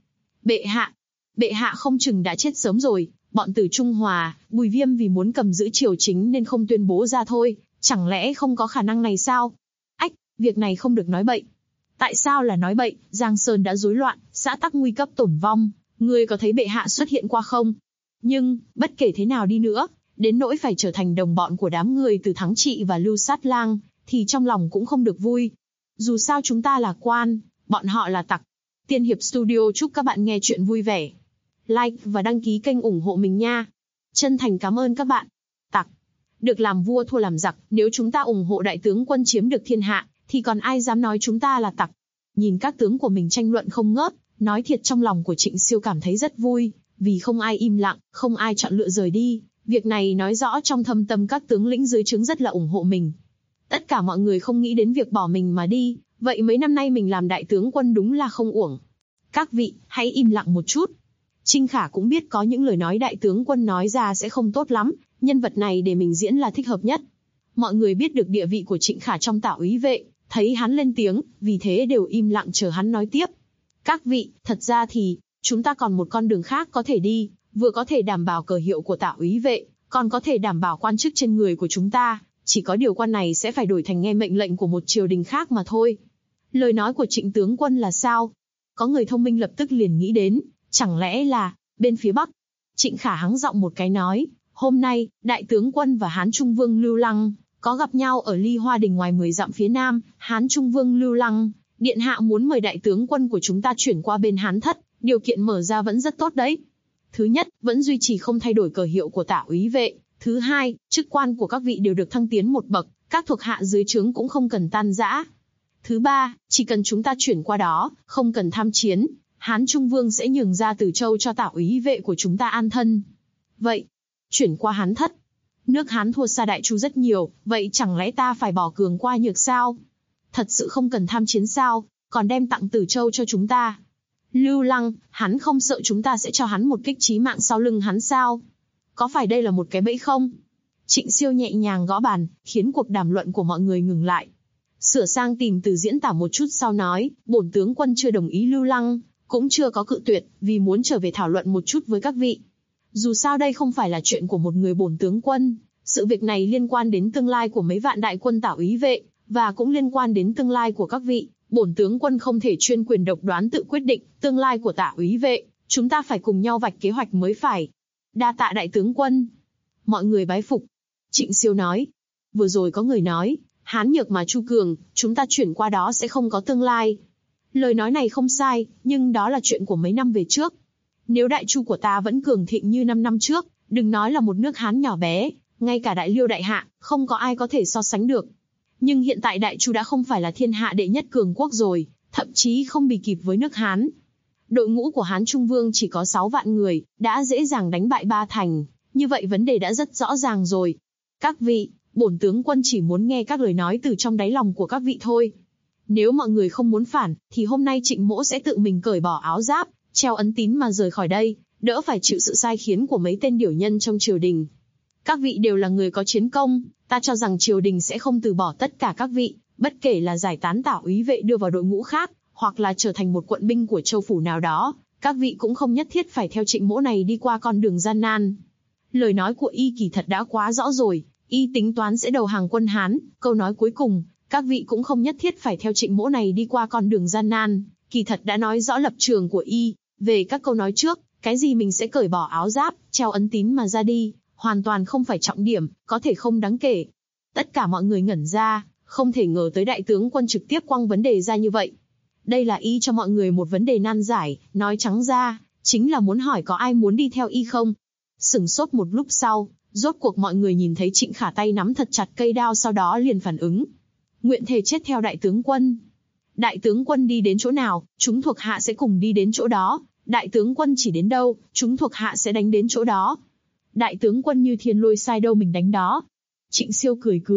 S2: Bệ hạ không chừng đã chết sớm rồi, bọn Từ Trung Hòa, Bùi Viêm vì muốn cầm giữ triều chính nên không tuyên bố ra thôi, chẳng lẽ không có khả năng này sao? Ách, việc này không được nói bậy. Tại sao là nói bậy? Giang Sơn đã rối loạn, xã tắc nguy cấp tổn vong, ngươi có thấy bệ hạ xuất hiện qua không? Nhưng, bất kể thế nào đi nữa, đến nỗi phải trở thành đồng bọn của đám người Từ Thắng Trị và Lưu Sát Lang, thì trong lòng cũng không được vui. Dù sao chúng ta là quan, bọn họ là tặc. Tiên Hiệp Studio chúc các bạn nghe chuyện vui vẻ. Like và đăng ký kênh ủng hộ mình nha. Chân thành cảm ơn các bạn. Tặc. Được làm vua thua làm giặc, nếu chúng ta ủng hộ đại tướng quân chiếm được thiên hạ, thì còn ai dám nói chúng ta là tặc. Nhìn các tướng của mình tranh luận không ngớt, nói thiệt trong lòng của Trịnh Siêu cảm thấy rất vui, vì không ai im lặng, không ai chọn lựa rời đi. Việc này nói rõ trong thâm tâm các tướng lĩnh dưới trướng rất là ủng hộ mình. Tất cả mọi người không nghĩ đến việc bỏ mình mà đi, vậy mấy năm nay mình làm đại tướng quân đúng là không uổng. Các vị, hãy im lặng một chút. Trinh Khả cũng biết có những lời nói đại tướng quân nói ra sẽ không tốt lắm, nhân vật này để mình diễn là thích hợp nhất. Mọi người biết được địa vị của Trịnh Khả trong Tảo Úy vệ, thấy hắn lên tiếng, vì thế đều im lặng chờ hắn nói tiếp. Các vị, thật ra thì, chúng ta còn một con đường khác có thể đi, vừa có thể đảm bảo cờ hiệu của Tảo Úy vệ, còn có thể đảm bảo quan chức trên người của chúng ta, chỉ có điều quan này sẽ phải đổi thành nghe mệnh lệnh của một triều đình khác mà thôi. Lời nói của Trịnh tướng quân là sao? Có người thông minh lập tức liền nghĩ đến, chẳng lẽ là bên phía Bắc? Trịnh Khả hắng giọng một cái nói, hôm nay, đại tướng quân và Hán Trung Vương Lưu Lăng có gặp nhau ở Ly Hoa Đình ngoài 10 dặm phía nam. Hán Trung Vương Lưu Lăng, điện hạ muốn mời đại tướng quân của chúng ta chuyển qua bên Hán Thất, điều kiện mở ra vẫn rất tốt đấy. Thứ nhất, vẫn duy trì không thay đổi cờ hiệu của Tả Úy vệ. Thứ hai, chức quan của các vị đều được thăng tiến một bậc, các thuộc hạ dưới trướng cũng không cần tan rã. Thứ ba, chỉ cần chúng ta chuyển qua đó, không cần tham chiến, Hán Trung Vương sẽ nhường ra Từ Châu cho Tả Úy vệ của chúng ta an thân. Vậy, chuyển qua Hán Thất. Nước Hán thua xa Đại Chu rất nhiều, vậy chẳng lẽ ta phải bỏ cường qua nhược sao? Thật sự không cần tham chiến sao, còn đem tặng Từ Châu cho chúng ta? Lưu Lăng, hắn không sợ chúng ta sẽ cho hắn một kích chí mạng sau lưng hắn sao? Có phải đây là một cái bẫy không? Trịnh Siêu nhẹ nhàng gõ bàn, khiến cuộc đàm luận của mọi người ngừng lại. Sửa sang tìm từ diễn tả một chút sau nói, bổn tướng quân chưa đồng ý Lưu Lăng, cũng chưa có cự tuyệt, vì muốn trở về thảo luận một chút với các vị. Dù sao đây không phải là chuyện của một người bổn tướng quân, sự việc này liên quan đến tương lai của mấy vạn đại quân Tảo Úy vệ, và cũng liên quan đến tương lai của các vị. Bổn tướng quân không thể chuyên quyền độc đoán tự quyết định tương lai của Tả Úy vệ, chúng ta phải cùng nhau vạch kế hoạch mới phải. Đa tạ đại tướng quân. Mọi người bái phục. Trịnh Siêu nói, vừa rồi có người nói, Hán nhược mà Chu cường, chúng ta chuyển qua đó sẽ không có tương lai. Lời nói này không sai, nhưng đó là chuyện của mấy năm về trước. Nếu Đại Chu của ta vẫn cường thịnh như 5 năm trước, đừng nói là một nước Hán nhỏ bé, ngay cả Đại Liêu Đại Hạ, không có ai có thể so sánh được. Nhưng hiện tại Đại Chu đã không phải là thiên hạ đệ nhất cường quốc rồi, thậm chí không bì kịp với nước Hán. Đội ngũ của Hán Trung Vương chỉ có 6 vạn người, đã dễ dàng đánh bại Ba Thành, như vậy vấn đề đã rất rõ ràng rồi. Các vị, bổn tướng quân chỉ muốn nghe các lời nói từ trong đáy lòng của các vị thôi. Nếu mọi người không muốn phản, thì hôm nay Trịnh Mỗ sẽ tự mình cởi bỏ áo giáp, treo ấn tín mà rời khỏi đây, đỡ phải chịu sự sai khiến của mấy tên điểu nhân trong triều đình. Các vị đều là người có chiến công, ta cho rằng triều đình sẽ không từ bỏ tất cả các vị, bất kể là giải tán Tả Úy vệ đưa vào đội ngũ khác, hoặc là trở thành một quận binh của châu phủ nào đó, các vị cũng không nhất thiết phải theo Trịnh Mỗ này đi qua con đường gian nan. Lời nói của y kỳ thật đã quá rõ rồi, y tính toán sẽ đầu hàng quân Hán, câu nói cuối cùng, các vị cũng không nhất thiết phải theo Trịnh Mỗ này đi qua con đường gian nan, kỳ thật đã nói rõ lập trường của y. Về các câu nói trước, cái gì mình sẽ cởi bỏ áo giáp, treo ấn tín mà ra đi, hoàn toàn không phải trọng điểm, có thể không đáng kể. Tất cả mọi người ngẩn ra, không thể ngờ tới đại tướng quân trực tiếp quăng vấn đề ra như vậy. Đây là y cho mọi người một vấn đề nan giải, nói trắng ra, chính là muốn hỏi có ai muốn đi theo y không. Sửng sốt một lúc sau, rốt cuộc mọi người nhìn thấy Trịnh Khả tay nắm thật chặt cây đao, sau đó liền phản ứng. Nguyện thề chết theo đại tướng quân. Đại tướng quân đi đến chỗ nào, chúng thuộc hạ sẽ cùng đi đến chỗ đó. Đại tướng quân chỉ đến đâu, chúng thuộc hạ sẽ đánh đến chỗ đó. Đại tướng quân như thiên lôi sai đâu mình đánh đó. Trịnh Siêu cười cười,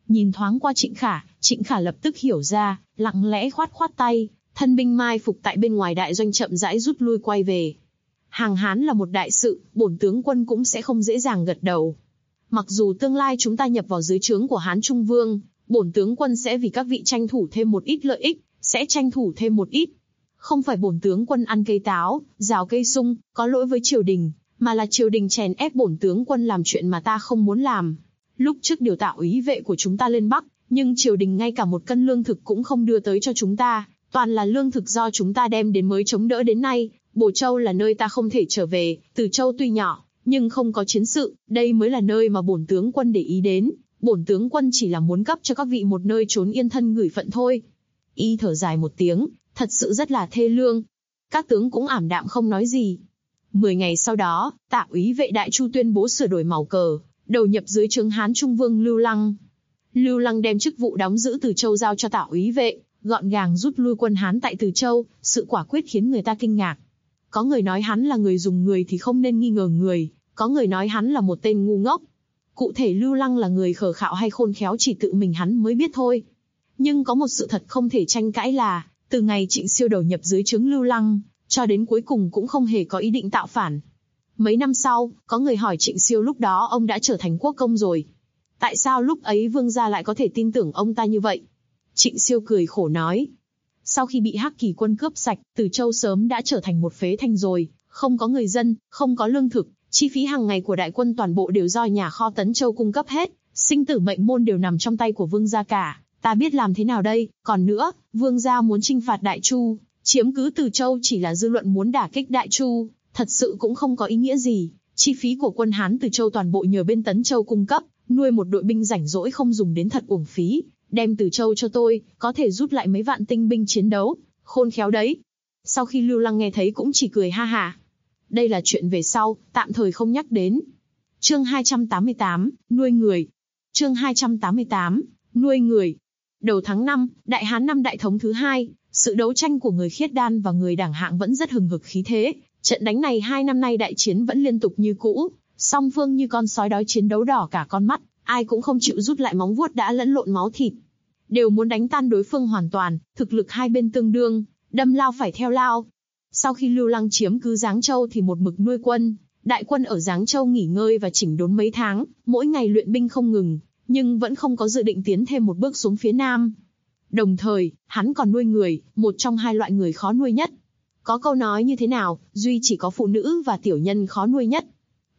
S2: Nhìn thoáng qua Trịnh Khả lập tức hiểu ra, lặng lẽ khoát khoát tay, thân binh mai phục tại bên ngoài đại doanh chậm rãi rút lui quay về. Hàng Hán là một đại sự, bổn tướng quân cũng sẽ không dễ dàng gật đầu. Mặc dù tương lai chúng ta nhập vào dưới trướng của Hán Trung Vương, bổn tướng quân sẽ vì các vị tranh thủ thêm một ít lợi ích, sẽ tranh thủ thêm một ít. Không phải bổn tướng quân ăn cây táo, rào cây sung, có lỗi với triều đình, mà là triều đình chèn ép bổn tướng quân làm chuyện mà ta không muốn làm. Lúc trước điều tạo úy vệ của chúng ta lên Bắc, nhưng triều đình ngay cả một cân lương thực cũng không đưa tới cho chúng ta, toàn là lương thực do chúng ta đem đến mới chống đỡ đến nay. Bồ Châu là nơi ta không thể trở về, Từ Châu tuy nhỏ, nhưng không có chiến sự, đây mới là nơi mà bổn tướng quân để ý đến. Bổn tướng quân chỉ là muốn cấp cho các vị một nơi trốn yên thân gửi phận thôi. Y thở dài một tiếng, thật sự rất là thê lương. Các tướng cũng ảm đạm không nói gì. 10 ngày sau đó, Tạ úy vệ Đại Chu tuyên bố sửa đổi màu cờ, đầu nhập dưới trướng Hán Trung Vương Lưu Lăng. Lưu Lăng đem chức vụ đóng giữ Từ Châu giao cho Tạ úy vệ, gọn gàng rút lui quân Hán tại Từ Châu, sự quả quyết khiến người ta kinh ngạc. Có người nói hắn là người dùng người thì không nên nghi ngờ người, có người nói hắn là một tên ngu ngốc. Cụ thể Lưu Lăng là người khờ khạo hay khôn khéo chỉ tự mình hắn mới biết thôi. Nhưng có một sự thật không thể tranh cãi là, từ ngày Trịnh Siêu đầu nhập dưới trướng Lưu Lăng, cho đến cuối cùng cũng không hề có ý định tạo phản. Mấy năm sau, có người hỏi Trịnh Siêu lúc đó ông đã trở thành quốc công rồi. Tại sao lúc ấy vương gia lại có thể tin tưởng ông ta như vậy? Trịnh Siêu cười khổ nói. Sau khi bị Hắc Kỳ quân cướp sạch, Từ Châu sớm đã trở thành một phế thành rồi, không có người dân, không có lương thực, chi phí hàng ngày của đại quân toàn bộ đều do nhà kho Tấn Châu cung cấp hết, sinh tử mệnh môn đều nằm trong tay của vương gia cả. Ta biết làm thế nào đây? Còn nữa, vương gia muốn chinh phạt Đại Chu, chiếm cứ Từ Châu chỉ là dư luận muốn đả kích Đại Chu, thật sự cũng không có ý nghĩa gì. Chi phí của quân Hán Từ Châu toàn bộ nhờ bên Tấn Châu cung cấp, nuôi một đội binh rảnh rỗi không dùng đến thật uổng phí. Đem Từ Châu cho tôi, có thể rút lại mấy vạn tinh binh chiến đấu, khôn khéo đấy. Sau khi Lưu Lăng nghe thấy cũng chỉ cười ha hả. Đây là chuyện về sau, tạm thời không nhắc đến. Chương 288, nuôi người. Chương 288, nuôi người. Đầu tháng 5, Đại Hán năm Đại Thống thứ 2, sự đấu tranh của người Khiết Đan và người Đảng Hạng vẫn rất hừng hực khí thế. Trận đánh này 2 năm nay đại chiến vẫn liên tục như cũ, song phương như con sói đói chiến đấu đỏ cả con mắt, ai cũng không chịu rút lại móng vuốt đã lẫn lộn máu thịt. Đều muốn đánh tan đối phương hoàn toàn, thực lực hai bên tương đương, đâm lao phải theo lao. Sau khi Lưu Lăng chiếm cứ Giáng Châu thì một mực nuôi quân, đại quân ở Giáng Châu nghỉ ngơi và chỉnh đốn mấy tháng, mỗi ngày luyện binh không ngừng, nhưng vẫn không có dự định tiến thêm một bước xuống phía Nam. Đồng thời, hắn còn nuôi người, một trong hai loại người khó nuôi nhất. Có câu nói như thế nào, duy chỉ có phụ nữ và tiểu nhân khó nuôi nhất.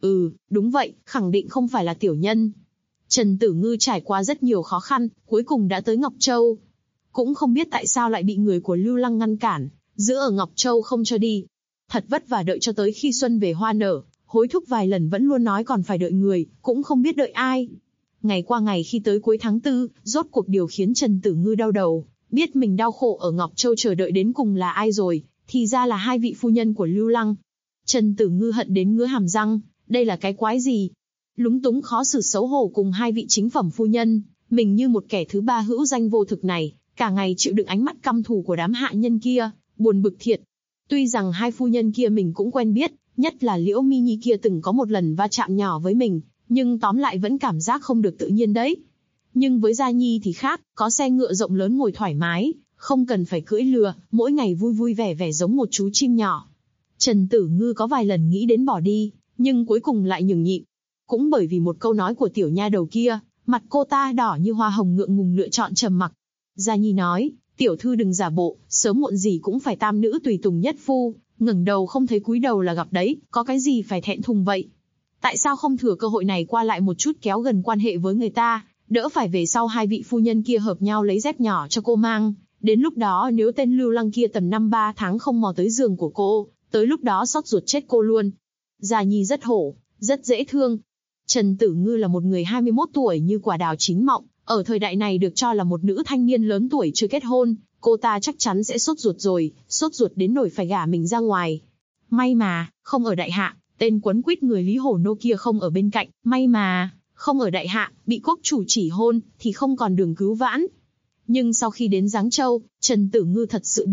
S2: Đúng vậy, khẳng định không phải là tiểu nhân. Trần Tử Ngư trải qua rất nhiều khó khăn, cuối cùng đã tới Ngọc Châu. Cũng không biết tại sao lại bị người của Lưu Lăng ngăn cản, giữ ở Ngọc Châu không cho đi. Thật vất vả đợi cho tới khi xuân về hoa nở, hối thúc vài lần vẫn luôn nói còn phải đợi người, cũng không biết đợi ai. Ngày qua ngày khi tới cuối tháng 4, rốt cuộc điều khiến Trần Tử Ngư đau đầu, biết mình đau khổ ở Ngọc Châu chờ đợi đến cùng là ai rồi, thì ra là hai vị phu nhân của Lưu Lăng. Trần Tử Ngư hận đến ngứa hàm răng, đây là cái quái gì? Lúng túng khó xử xấu hổ cùng hai vị chính phẩm phu nhân, mình như một kẻ thứ ba hữu danh vô thực này, cả ngày chịu đựng ánh mắt căm thù của đám hạ nhân kia, buồn bực thiệt. Tuy rằng hai phu nhân kia mình cũng quen biết, nhất là Liễu Mi Nhi kia từng có một lần va chạm nhỏ với mình, nhưng tóm lại vẫn cảm giác không được tự nhiên đấy. Nhưng với Gia Nhi thì khác, có xe ngựa rộng lớn ngồi thoải mái, không cần phải cưỡi lừa, mỗi ngày vui vui vẻ vẻ giống một chú chim nhỏ. Trần Tử Ngư có vài lần nghĩ đến bỏ đi, nhưng cuối cùng lại nhường nhịn. Cũng bởi vì một câu nói của tiểu nha đầu kia, mặt cô ta đỏ như hoa hồng ngượng ngùng lựa chọn trầm mặc. Gia Nhi nói, tiểu thư đừng giả bộ, sớm muộn gì cũng phải tam nữ tùy tùng nhất phu, ngẩng đầu không thấy cúi đầu là gặp đấy, có cái gì phải thẹn thùng vậy? Tại sao không thừa cơ hội này qua lại một chút kéo gần quan hệ với người ta, đỡ phải về sau hai vị phu nhân kia hợp nhau lấy dép nhỏ cho cô mang, đến lúc đó nếu tên Lưu Lăng kia tầm 5-3 tháng không mò tới giường của cô, tới lúc đó xót ruột chết cô luôn. Gia Nhi rất hổ, rất dễ thương. Trần Tử Ngư là một người 21 tuổi như quả đào chín mọng, ở thời đại này được cho là một nữ thanh niên lớn tuổi chưa kết hôn, cô ta chắc chắn sẽ sốt ruột rồi, sốt ruột đến nỗi phải gả mình ra ngoài. May mà, không ở đại hạ, tên quấn quýt người Lý Hổ Nô kia không ở bên cạnh, may mà, không ở đại hạ, bị quốc chủ chỉ hôn, thì không còn đường cứu vãn. Nhưng sau khi đến Giáng Châu, Trần Tử Ngư thật sự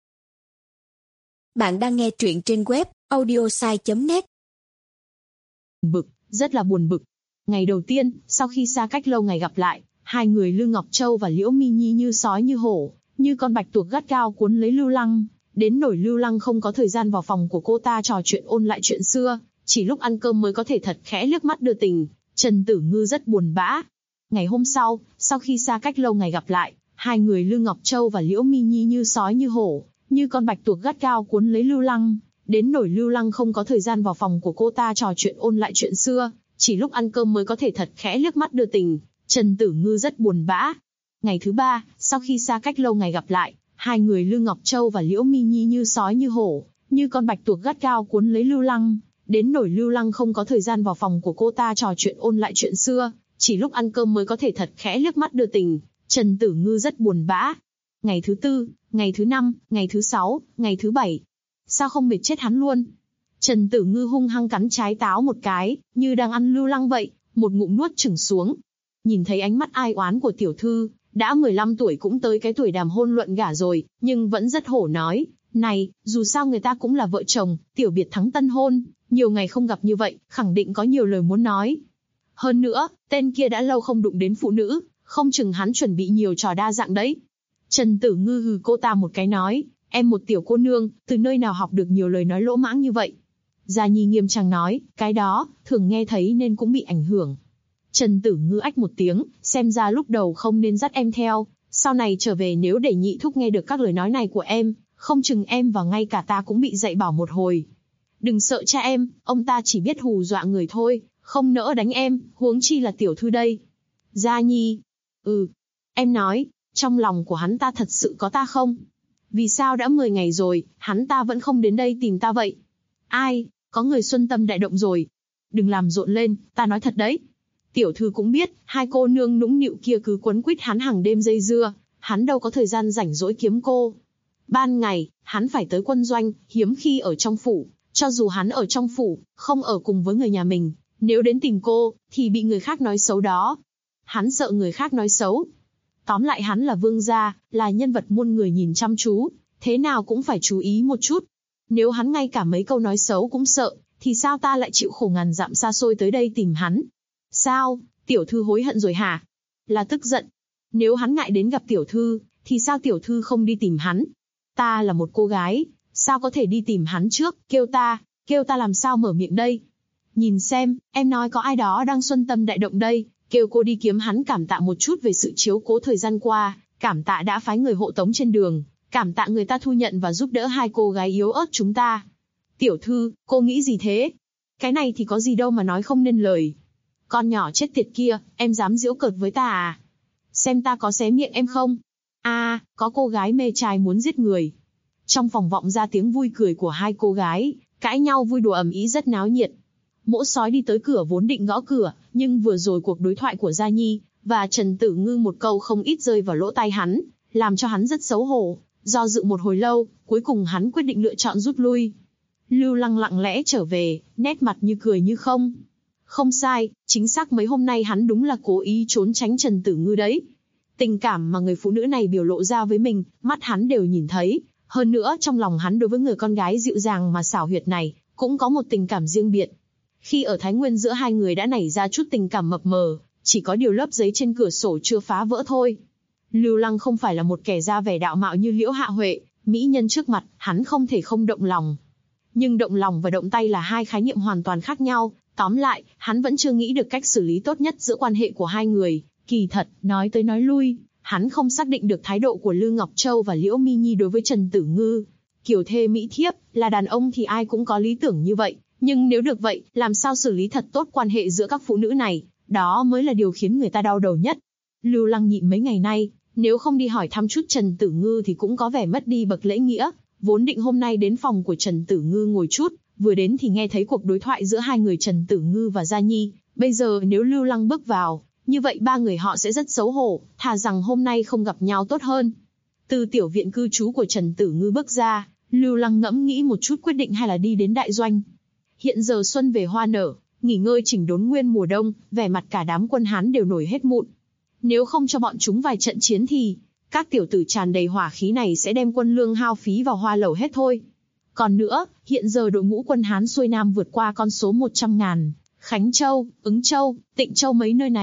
S3: Bạn đang nghe truyện trên web audiosai.net.
S2: Bực, rất là buồn bực. Ngày đầu tiên, sau khi xa cách lâu ngày gặp lại, hai người Lư Ngọc Châu và Liễu Mi Nhi như sói như hổ, như con bạch tuộc gắt gao cuốn lấy Lưu Lăng, đến nỗi Lưu Lăng không có thời gian vào phòng của cô ta trò chuyện ôn lại chuyện xưa, chỉ lúc ăn cơm mới có thể thật khẽ liếc mắt đưa tình. Trần Tử Ngư rất buồn bã. Ngày hôm sau khi xa cách lâu ngày gặp lại, hai người Lư Ngọc Châu và Liễu Mi Nhi như sói như hổ, như con bạch tuộc gắt gao cuốn lấy Lưu Lăng, đến nỗi Lưu Lăng không có thời gian vào phòng của cô ta trò chuyện ôn lại chuyện xưa, chỉ lúc ăn cơm mới có thể thật khẽ liếc mắt đưa tình. Trần Tử Ngư rất buồn bã. Ngày thứ ba, sau khi xa cách lâu ngày gặp lại, hai người Lư Ngọc Châu và Liễu Mi Nhi như sói như hổ, như con bạch tuộc gắt gao cuốn lấy Lưu Lăng, đến nỗi Lưu Lăng không có thời gian vào phòng của cô ta trò chuyện ôn lại chuyện xưa, chỉ lúc ăn cơm mới có thể thật khẽ liếc mắt đưa tình. Trần Tử Ngư rất buồn bã. Ngày thứ tư, ngày thứ năm, ngày thứ sáu, ngày thứ bảy. Sao không mệt chết hắn luôn? Trần Tử Ngư hung hăng cắn trái táo một cái, như đang ăn Lưu Lăng vậy, một ngụm nuốt chửng xuống. Nhìn thấy ánh mắt ai oán của tiểu thư, đã 15 tuổi cũng tới cái tuổi đàm hôn luận gả rồi, nhưng vẫn rất hổ nói, này, dù sao người ta cũng là vợ chồng, tiểu biệt thắng tân hôn, nhiều ngày không gặp như vậy, khẳng định có nhiều lời muốn nói. Hơn nữa, tên kia đã lâu không đụng đến phụ nữ, không chừng hắn chuẩn bị nhiều trò đa dạng đấy. Trần Tử Ngư hừ cô ta một cái nói, em một tiểu cô nương, từ nơi nào học được nhiều lời nói lỗ mãng như vậy? Gia Nhi nghiêm trang nói, cái đó, thường nghe thấy nên cũng bị ảnh hưởng. Trần Tử Ngư ách một tiếng, xem ra lúc đầu không nên dắt em theo, sau này trở về nếu để nhị thúc nghe được các lời nói này của em, không chừng em và ngay cả ta cũng bị dạy bảo một hồi. Đừng sợ cha em, ông ta chỉ biết hù dọa người thôi, không nỡ đánh em, huống chi là tiểu thư đây. Gia Nhi, em nói, trong lòng của hắn ta thật sự có ta không? Vì sao đã 10 ngày rồi, hắn ta vẫn không đến đây tìm ta vậy? Ai, có người xuân tâm đại động rồi. Đừng làm rộn lên, ta nói thật đấy. Tiểu thư cũng biết, hai cô nương nũng nịu kia cứ quấn quýt hắn hàng đêm dây dưa, hắn đâu có thời gian rảnh rỗi kiếm cô. Ban ngày, hắn phải tới quân doanh, hiếm khi ở trong phủ, cho dù hắn ở trong phủ, không ở cùng với người nhà mình, nếu đến tìm cô, thì bị người khác nói xấu đó. Hắn sợ người khác nói xấu. Tóm lại hắn là vương gia, là nhân vật muôn người nhìn chăm chú, thế nào cũng phải chú ý một chút. Nếu hắn ngay cả mấy câu nói xấu cũng sợ, thì sao ta lại chịu khổ ngàn dặm xa xôi tới đây tìm hắn? Sao, tiểu thư hối hận rồi hả? Là tức giận. Nếu hắn ngại đến gặp tiểu thư, thì sao tiểu thư không đi tìm hắn? Ta là một cô gái, sao có thể đi tìm hắn trước, kêu ta làm sao mở miệng đây? Nhìn xem, em nói có ai đó đang xuân tâm đại động đây, kêu cô đi kiếm hắn cảm tạ một chút về sự chiếu cố thời gian qua, cảm tạ đã phái người hộ tống trên đường, cảm tạ người ta thu nhận và giúp đỡ hai cô gái yếu ớt chúng ta. Tiểu thư, cô nghĩ gì thế? Cái này thì có gì đâu mà nói không nên lời. Con nhỏ chết tiệt kia, em dám giễu cợt với ta à? Xem ta có xé miệng em không? Có cô gái mê trai muốn giết người. Trong phòng vọng ra tiếng vui cười của hai cô gái, cãi nhau vui đùa ầm ĩ rất náo nhiệt. Mỗ sói đi tới cửa vốn định gõ cửa, nhưng vừa rồi cuộc đối thoại của Gia Nhi và Trần Tử Ngư một câu không ít rơi vào lỗ tai hắn, làm cho hắn rất xấu hổ. Do dự một hồi lâu, cuối cùng hắn quyết định lựa chọn rút lui. Lưu Lăng lặng lẽ trở về, nét mặt như cười như không. Không sai, chính xác mấy hôm nay hắn đúng là cố ý trốn tránh Trần Tử Ngư đấy. Tình cảm mà người phụ nữ này biểu lộ ra với mình, mắt hắn đều nhìn thấy. Hơn nữa trong lòng hắn đối với người con gái dịu dàng mà xảo huyệt này, cũng có một tình cảm riêng biệt. Khi ở Thái Nguyên giữa hai người đã nảy ra chút tình cảm mập mờ, chỉ có điều lớp giấy trên cửa sổ chưa phá vỡ thôi. Lưu Lăng không phải là một kẻ ra vẻ đạo mạo như Liễu Hạ Huệ, mỹ nhân trước mặt, hắn không thể không động lòng. Nhưng động lòng và động tay là hai khái niệm hoàn toàn khác nhau. Tóm lại, hắn vẫn chưa nghĩ được cách xử lý tốt nhất giữa quan hệ của hai người. Kỳ thật, nói tới nói lui, hắn không xác định được thái độ của Lư Ngọc Châu và Liễu Mi Nhi đối với Trần Tử Ngư. Kiều thê mỹ thiếp, là đàn ông thì ai cũng có lý tưởng như vậy. Nhưng nếu được vậy, làm sao xử lý thật tốt quan hệ giữa các phụ nữ này, đó mới là điều khiến người ta đau đầu nhất. Lưu Lăng nhịn mấy ngày nay, nếu không đi hỏi thăm chút Trần Tử Ngư thì cũng có vẻ mất đi bậc lễ nghĩa. Vốn định hôm nay đến phòng của Trần Tử Ngư ngồi chút, vừa đến thì nghe thấy cuộc đối thoại giữa hai người Trần Tử Ngư và Gia Nhi. Bây giờ nếu Lưu Lăng bước vào, như vậy ba người họ sẽ rất xấu hổ, thà rằng hôm nay không gặp nhau tốt hơn. Từ tiểu viện cư trú của Trần Tử Ngư bước ra, Lưu Lăng ngẫm nghĩ một chút quyết định hay là đi đến đại doanh. Hiện giờ xuân về hoa nở, nghỉ ngơi chỉnh đốn nguyên mùa đông, vẻ mặt cả đám quân Hán đều nổi hết mụn. Nếu không cho bọn chúng vài trận chiến thì, các tiểu tử tràn đầy hỏa khí này sẽ đem quân lương hao phí vào hoa lầu hết thôi. Còn nữa, hiện giờ đội ngũ quân Hán xuôi nam vượt qua con số 100.000, Khánh Châu, Ứng Châu, Tịnh Châu mấy nơi này,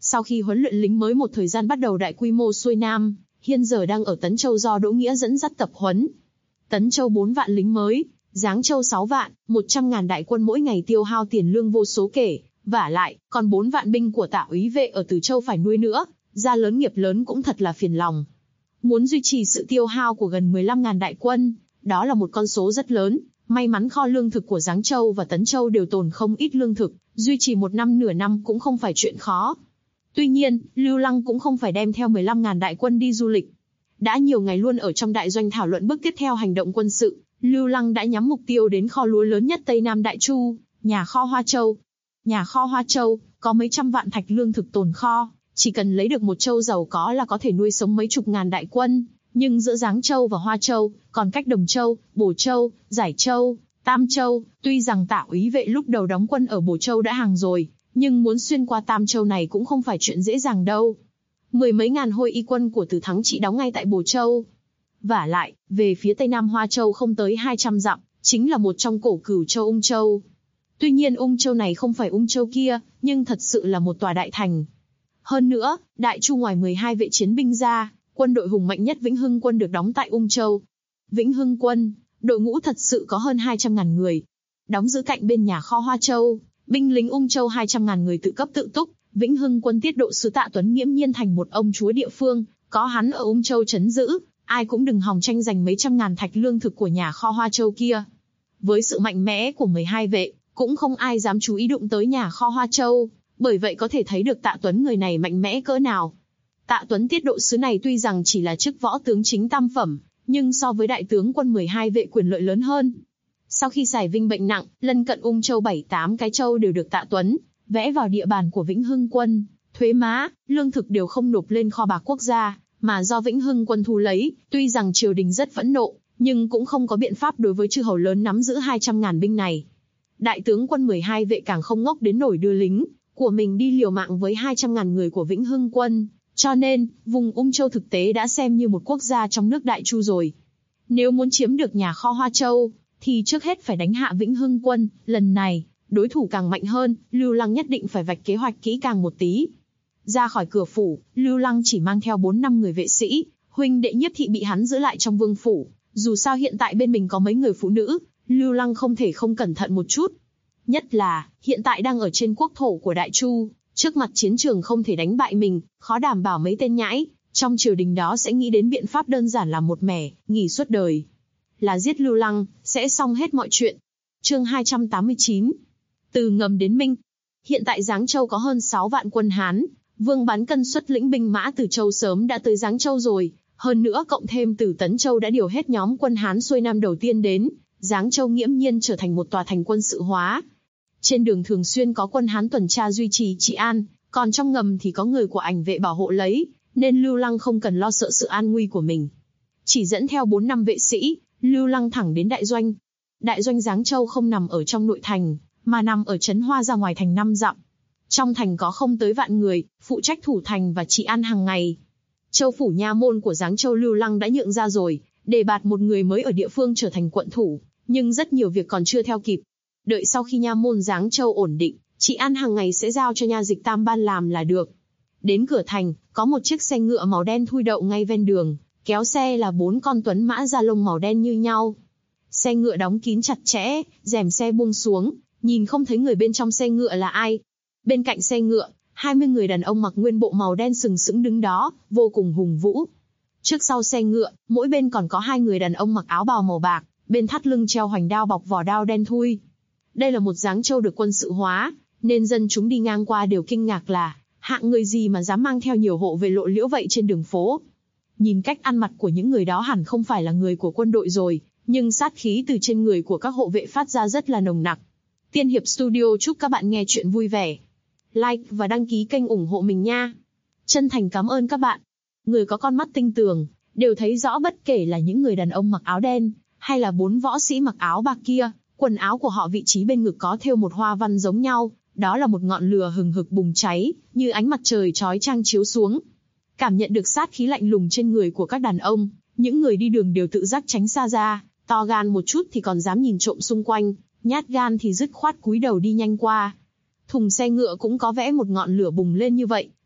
S2: Sau khi huấn luyện lính mới một thời gian bắt đầu đại quy mô xuôi Nam, hiện giờ đang ở Tấn Châu do Đỗ Nghĩa dẫn dắt tập huấn. Tấn Châu 4 vạn lính mới, Giáng Châu 6 vạn, 100.000 đại quân mỗi ngày tiêu hao tiền lương vô số kể, vả lại, còn 4 vạn binh của Tạ úy vệ ở Từ Châu phải nuôi nữa, gia lớn nghiệp lớn cũng thật là phiền lòng. Muốn duy trì sự tiêu hao của gần 15.000 đại quân, đó là một con số rất lớn, may mắn kho lương thực của Giáng Châu và Tấn Châu đều tồn không ít lương thực, duy trì một năm nửa năm cũng không phải chuyện khó. Tuy nhiên, Lưu Lăng cũng không phải đem theo 15.000 đại quân đi du lịch. Đã nhiều ngày luôn ở trong đại doanh thảo luận bước tiếp theo hành động quân sự, Lưu Lăng đã nhắm mục tiêu đến kho lúa lớn nhất Tây Nam Đại Chu, nhà kho Hoa Châu. Nhà kho Hoa Châu có mấy trăm vạn thạch lương thực tồn kho, chỉ cần lấy được một châu giàu có là có thể nuôi sống mấy chục ngàn đại quân. Nhưng giữa Giáng Châu và Hoa Châu, còn cách Đồng Châu, Bổ Châu, Giải Châu, Tam Châu, tuy rằng Tạ úy vệ lúc đầu đóng quân ở Bổ Châu đã hàng rồi, nhưng muốn xuyên qua Tam Châu này cũng không phải chuyện dễ dàng đâu. Mười mấy ngàn hôi y quân của Từ Thắng Trị đóng ngay tại Bổ Châu. Vả lại, về phía Tây Nam Hoa Châu không tới 200 dặm, chính là một trong cổ Cửu Châu Ung Châu. Tuy nhiên Ung Châu này không phải Ung Châu kia, nhưng thật sự là một tòa đại thành. Hơn nữa, Đại Chu ngoài 12 vệ chiến binh ra, quân đội hùng mạnh nhất Vĩnh Hưng quân được đóng tại Ung Châu. Vĩnh Hưng quân, đội ngũ thật sự có hơn 200.000 người. Đóng giữ cạnh bên nhà kho Hoa Châu, binh lính Ung Châu 200.000 người tự cấp tự túc. Vĩnh Hưng quân tiết độ sứ Tạ Tuấn nghiễm nhiên thành một ông chúa địa phương, có hắn ở Ung Châu trấn giữ, ai cũng đừng hòng tranh giành mấy trăm ngàn thạch lương thực của nhà kho Hoa Châu kia. Với sự mạnh mẽ của 12 vệ, cũng không ai dám chú ý đụng tới nhà kho Hoa Châu, bởi vậy có thể thấy được Tạ Tuấn người này mạnh mẽ cỡ nào. Tạ Tuấn tiết độ sứ này tuy rằng chỉ là chức võ tướng chính tam phẩm, nhưng so với đại tướng quân 12 vệ quyền lợi lớn hơn. Sau khi Sải Vinh bệnh nặng, lân cận Ung Châu 7-8 cái châu đều được Tạ Tuấn vẽ vào địa bàn của Vĩnh Hưng quân, thuế má, lương thực đều không nộp lên kho bạc quốc gia, mà do Vĩnh Hưng quân thu lấy. Tuy rằng triều đình rất phẫn nộ, nhưng cũng không có biện pháp đối với chư hầu lớn nắm giữ 200.000 binh này. Đại tướng quân 12 vệ càng không ngốc đến nổi đưa lính của mình đi liều mạng với 200.000 người của Vĩnh Hưng quân, cho nên vùng Ung Châu thực tế đã xem như một quốc gia trong nước Đại Chu rồi. Nếu muốn chiếm được nhà kho Hoa Châu, thì trước hết phải đánh hạ Vĩnh Hưng quân. Lần này, đối thủ càng mạnh hơn, Lưu Lăng nhất định phải vạch kế hoạch kỹ càng một tí. Ra khỏi cửa phủ, Lưu Lăng chỉ mang theo 4-5 người vệ sĩ, huynh đệ Nhiếp Thị bị hắn giữ lại trong vương phủ. Dù sao hiện tại bên mình có mấy người phụ nữ, Lưu Lăng không thể không cẩn thận một chút. Nhất là, hiện tại đang ở trên quốc thổ của Đại Chu, trước mặt chiến trường không thể đánh bại mình, khó đảm bảo mấy tên nhãi trong triều đình đó sẽ nghĩ đến biện pháp đơn giản là một mẻ, nghỉ suốt đời. Là giết Lưu Lăng, sẽ xong hết mọi chuyện. Chương 289. Từ Ngầm đến Minh. Hiện tại Giáng Châu có hơn 6 vạn quân Hán, Vương Bán Cân xuất lĩnh binh mã từ Châu sớm đã tới Giáng Châu rồi, hơn nữa cộng thêm từ Tấn Châu đã điều hết nhóm quân Hán xuôi Nam đầu tiên đến, Giáng Châu nghiễm nhiên trở thành một tòa thành quân sự hóa. Trên đường thường xuyên có quân Hán tuần tra duy trì trị an, còn trong ngầm thì có người của Ảnh vệ bảo hộ lấy, nên Lưu Lăng không cần lo sợ sự an nguy của mình. Chỉ dẫn theo 4-5 vệ sĩ, Lưu Lăng thẳng đến đại doanh. Đại doanh Giáng Châu không nằm ở trong nội thành, mà nằm ở trấn Hoa ra ngoài thành 5 dặm. Trong thành có không tới vạn người, phụ trách thủ thành và trị an hàng ngày. Châu phủ nha môn của Giáng Châu Lưu Lăng đã nhượng ra rồi, đề bạt một người mới ở địa phương trở thành quận thủ, nhưng rất nhiều việc còn chưa theo kịp. Đợi sau khi nha môn Giáng Châu ổn định, trị an hàng ngày sẽ giao cho nha dịch Tam Ban làm là được. Đến cửa thành, có một chiếc xe ngựa màu đen thui đậu ngay ven đường, kéo xe là 4 con tuấn mã da lông màu đen như nhau. Xe ngựa đóng kín chặt chẽ, rèm xe buông xuống, nhìn không thấy người bên trong xe ngựa là ai. Bên cạnh xe ngựa, 20 người đàn ông mặc nguyên bộ màu đen sừng sững đứng đó, vô cùng hùng vũ. Trước sau xe ngựa, mỗi bên còn có 2 người đàn ông mặc áo bào màu bạc, bên thắt lưng treo hoành đao bọc vỏ đao đen thui. Đây là một Giáng Châu được quân sự hóa, nên dân chúng đi ngang qua đều kinh ngạc là hạng người gì mà dám mang theo nhiều hộ về lộ liễu vậy trên đường phố. Nhìn cách ăn mặc của những người đó hẳn không phải là người của quân đội rồi, nhưng sát khí từ trên người của các hộ vệ phát ra rất là nồng nặc. Tiên Hiệp Studio chúc các bạn nghe chuyện vui vẻ. Like và đăng ký kênh ủng hộ mình nha. Chân thành cảm ơn các bạn. Người có con mắt tinh tường, đều thấy rõ bất kể là những người đàn ông mặc áo đen, hay là 4 võ sĩ mặc áo bạc kia, quần áo của họ vị trí bên ngực có thêu một hoa văn giống nhau, đó là một ngọn lửa hừng hực bùng cháy, như ánh mặt trời chói chang chiếu xuống. Cảm nhận được sát khí lạnh lùng trên người của các đàn ông, những người đi đường đều tự giác tránh xa ra, to gan một chút thì còn dám nhìn trộm xung quanh, nhát gan thì dứt khoát cúi đầu đi nhanh qua. Thùng xe ngựa cũng có vẽ một ngọn lửa bùng lên như vậy,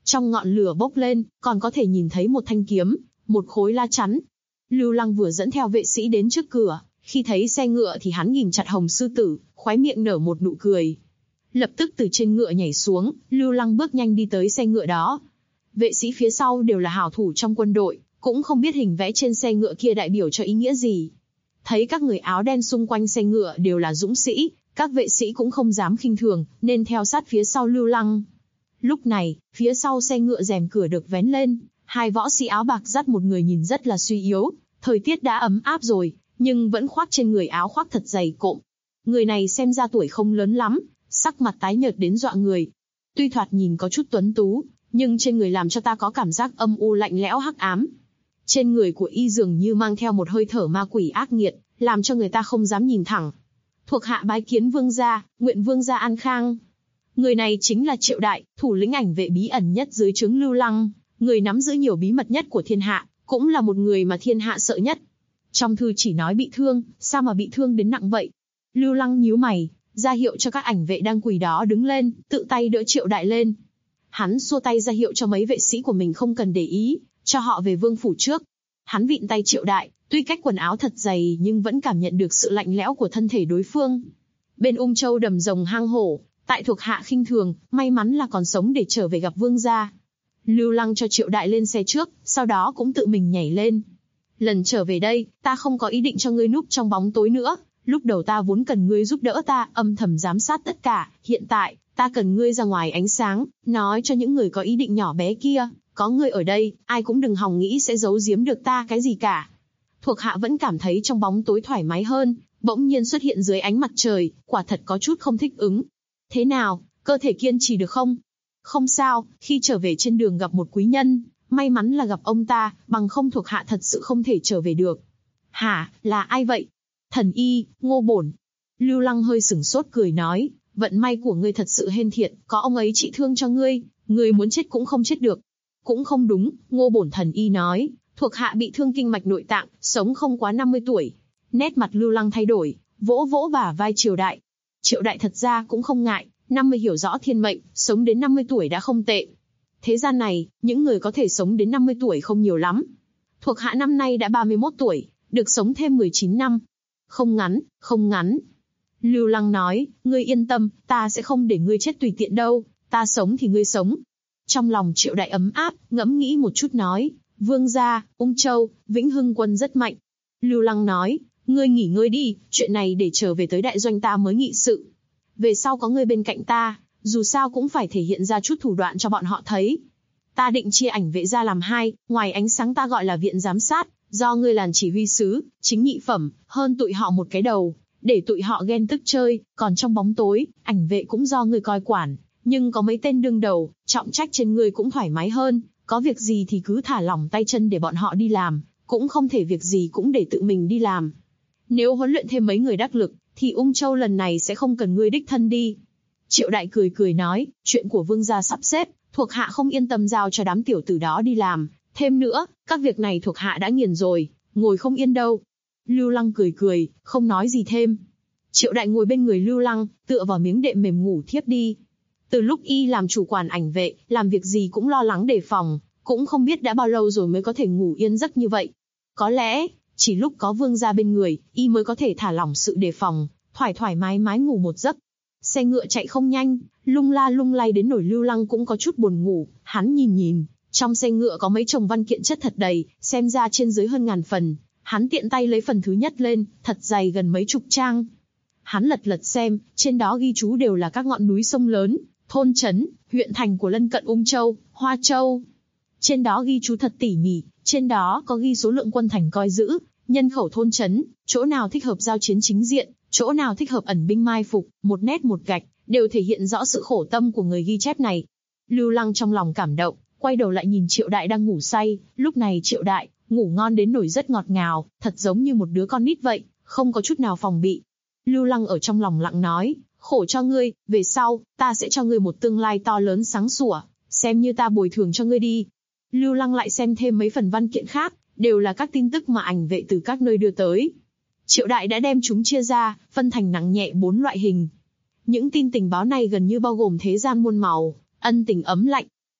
S2: Trong ngọn lửa bốc lên, còn có thể nhìn thấy một thanh kiếm, một khối la chắn. Lưu Lăng vừa dẫn theo vệ sĩ đến trước cửa, khi thấy xe ngựa thì hắn ghim chặt Hồng Sư Tử, khóe miệng nở một nụ cười. Lập tức từ trên ngựa nhảy xuống, Lưu Lăng bước nhanh đi tới xe ngựa đó. Vệ sĩ phía sau đều là hảo thủ trong quân đội, cũng không biết hình vẽ trên xe ngựa kia đại biểu cho ý nghĩa gì. Thấy các người áo đen xung quanh xe ngựa đều là dũng sĩ, các vệ sĩ cũng không dám khinh thường, nên theo sát phía sau Lưu Lăng. Lúc này, phía sau xe ngựa rèm cửa được vén lên, hai võ sĩ áo bạc dắt một người nhìn rất là suy yếu. Thời tiết đã ấm áp rồi, nhưng vẫn khoác trên người áo khoác thật dày cộm. Người này xem ra tuổi không lớn lắm, sắc mặt tái nhợt đến dọa người. Tuy thoạt nhìn có chút tuấn tú, nhưng trên người làm cho ta có cảm giác âm u lạnh lẽo hắc ám. Trên người của y dường như mang theo một hơi thở ma quỷ ác nghiệt, làm cho người ta không dám nhìn thẳng. Thuộc hạ bái kiến vương gia, nguyện vương gia an khang. Người này chính là Triệu Đại, thủ lĩnh ảnh vệ bí ẩn nhất dưới trướng Lưu Lăng, người nắm giữ nhiều bí mật nhất của thiên hạ, cũng là một người mà thiên hạ sợ nhất. Trong thư chỉ nói bị thương, sao mà bị thương đến nặng vậy? Lưu Lăng nhíu mày, ra hiệu cho các ảnh vệ đang quỳ đó đứng lên, tự tay đỡ Triệu Đại lên. Hắn xua tay ra hiệu cho mấy vệ sĩ của mình không cần để ý, cho họ về vương phủ trước. Hắn vịn tay Triệu Đại, tuy cách quần áo thật dày nhưng vẫn cảm nhận được sự lạnh lẽo của thân thể đối phương. Bên Ung Châu đầm rồng hang hổ, tại thuộc hạ khinh thường, may mắn là còn sống để trở về gặp vương gia. Lưu Lăng cho Triệu Đại lên xe trước, sau đó cũng tự mình nhảy lên. Lần trở về đây, ta không có ý định cho ngươi núp trong bóng tối nữa. Lúc đầu ta vốn cần ngươi giúp đỡ ta, âm thầm giám sát tất cả. Hiện tại, ta cần ngươi ra ngoài ánh sáng, nói cho những người có ý định nhỏ bé kia, có ngươi ở đây, ai cũng đừng hòng nghĩ sẽ giấu giếm được ta cái gì cả. Thuộc hạ vẫn cảm thấy trong bóng tối thoải mái hơn, bỗng nhiên xuất hiện dưới ánh mặt trời, quả thật có chút không thích ứng. Thế nào, cơ thể kiên trì được không? Không sao, khi trở về trên đường gặp một quý nhân, may mắn là gặp ông ta, bằng không thuộc hạ thật sự không thể trở về được. Hả, là ai vậy? Thần y, Ngô Bổn. Lưu Lăng hơi sửng sốt cười nói, vận may của ngươi thật sự hên thiện, có ông ấy trị thương cho ngươi, ngươi muốn chết cũng không chết được. Cũng không đúng, Ngô Bổn thần y nói, thuộc hạ bị thương kinh mạch nội tạng, sống không quá 50 tuổi. Nét mặt Lưu Lăng thay đổi, vỗ vỗ bả vai Triệu Đại. Triệu Đại thật ra cũng không ngại, 50 hiểu rõ thiên mệnh, sống đến 50 tuổi đã không tệ. Thế gian này, những người có thể sống đến 50 tuổi không nhiều lắm. Thuộc hạ năm nay đã 31 tuổi, được sống thêm 19 năm. Không ngắn, không ngắn. Lưu Lăng nói, ngươi yên tâm, ta sẽ không để ngươi chết tùy tiện đâu, ta sống thì ngươi sống. Trong lòng Triệu Đại ấm áp, ngẫm nghĩ một chút nói, vương gia, Ung Châu, Vĩnh Hưng quân rất mạnh. Lưu Lăng nói, ngươi nghỉ ngơi đi, chuyện này để trở về tới đại doanh ta mới nghị sự. Về sau có ngươi bên cạnh ta, dù sao cũng phải thể hiện ra chút thủ đoạn cho bọn họ thấy. Ta định chia ảnh vệ ra làm hai, ngoài ánh sáng ta gọi là viện giám sát, do ngươi làm chỉ huy sứ, chính nhị phẩm, hơn tụi họ một cái đầu, để tụi họ ghen tức chơi, còn trong bóng tối, ảnh vệ cũng do ngươi coi quản, nhưng có mấy tên đương đầu, trọng trách trên ngươi cũng thoải mái hơn, có việc gì thì cứ thả lỏng tay chân để bọn họ đi làm, cũng không thể việc gì cũng để tự mình đi làm. Nếu huấn luyện thêm mấy người đắc lực, thì Ung Châu lần này sẽ không cần ngươi đích thân đi. Triệu Đại cười cười nói, chuyện của vương gia sắp xếp, thuộc hạ không yên tâm giao cho đám tiểu tử đó đi làm. Thêm nữa, các việc này thuộc hạ đã nghiền rồi, ngồi không yên đâu. Lưu Lăng cười cười, không nói gì thêm. Triệu Đại ngồi bên người Lưu Lăng, tựa vào miếng đệm mềm ngủ thiếp đi. Từ lúc y làm chủ quản ảnh vệ, làm việc gì cũng lo lắng đề phòng, cũng không biết đã bao lâu rồi mới có thể ngủ yên giấc như vậy. Có lẽ, chỉ lúc có vương gia bên người, y mới có thể thả lỏng sự đề phòng, thoải mái ngủ một giấc. Xe ngựa chạy không nhanh, lung la lung lay đến nỗi Lưu Lăng cũng có chút buồn ngủ, hắn nhìn, trong xe ngựa có mấy chồng văn kiện chất thật đầy, xem ra trên dưới hơn 1000 phần, hắn tiện tay lấy phần thứ nhất lên, thật dày gần mấy chục trang. Hắn lật xem, trên đó ghi chú đều là các ngọn núi sông lớn, thôn trấn, huyện thành của lân cận Ung Châu, Hoa Châu. Trên đó ghi chú thật tỉ mỉ, trên đó có ghi số lượng quân thành coi giữ, nhân khẩu thôn trấn, chỗ nào thích hợp giao chiến chính diện, chỗ nào thích hợp ẩn binh mai phục, một nét một gạch, đều thể hiện rõ sự khổ tâm của người ghi chép này. Lưu Lăng trong lòng cảm động, quay đầu lại nhìn Triệu Đại đang ngủ say, lúc này Triệu Đại, ngủ ngon đến nỗi rất ngọt ngào, thật giống như một đứa con nít vậy, không có chút nào phòng bị. Lưu Lăng ở trong lòng lặng nói, khổ cho ngươi, về sau, ta sẽ cho ngươi một tương lai to lớn sáng sủa, xem như ta bồi thường cho ngươi đi. Lưu Lăng lại xem thêm mấy phần văn kiện khác, đều là các tin tức mà ảnh vệ từ các nơi đưa tới. Triệu Đại đã đem chúng chia ra, phân thành nặng nhẹ 4 loại hình. Những tin tình báo này gần như bao gồm thế gian muôn màu, ân tình ấm lạnh.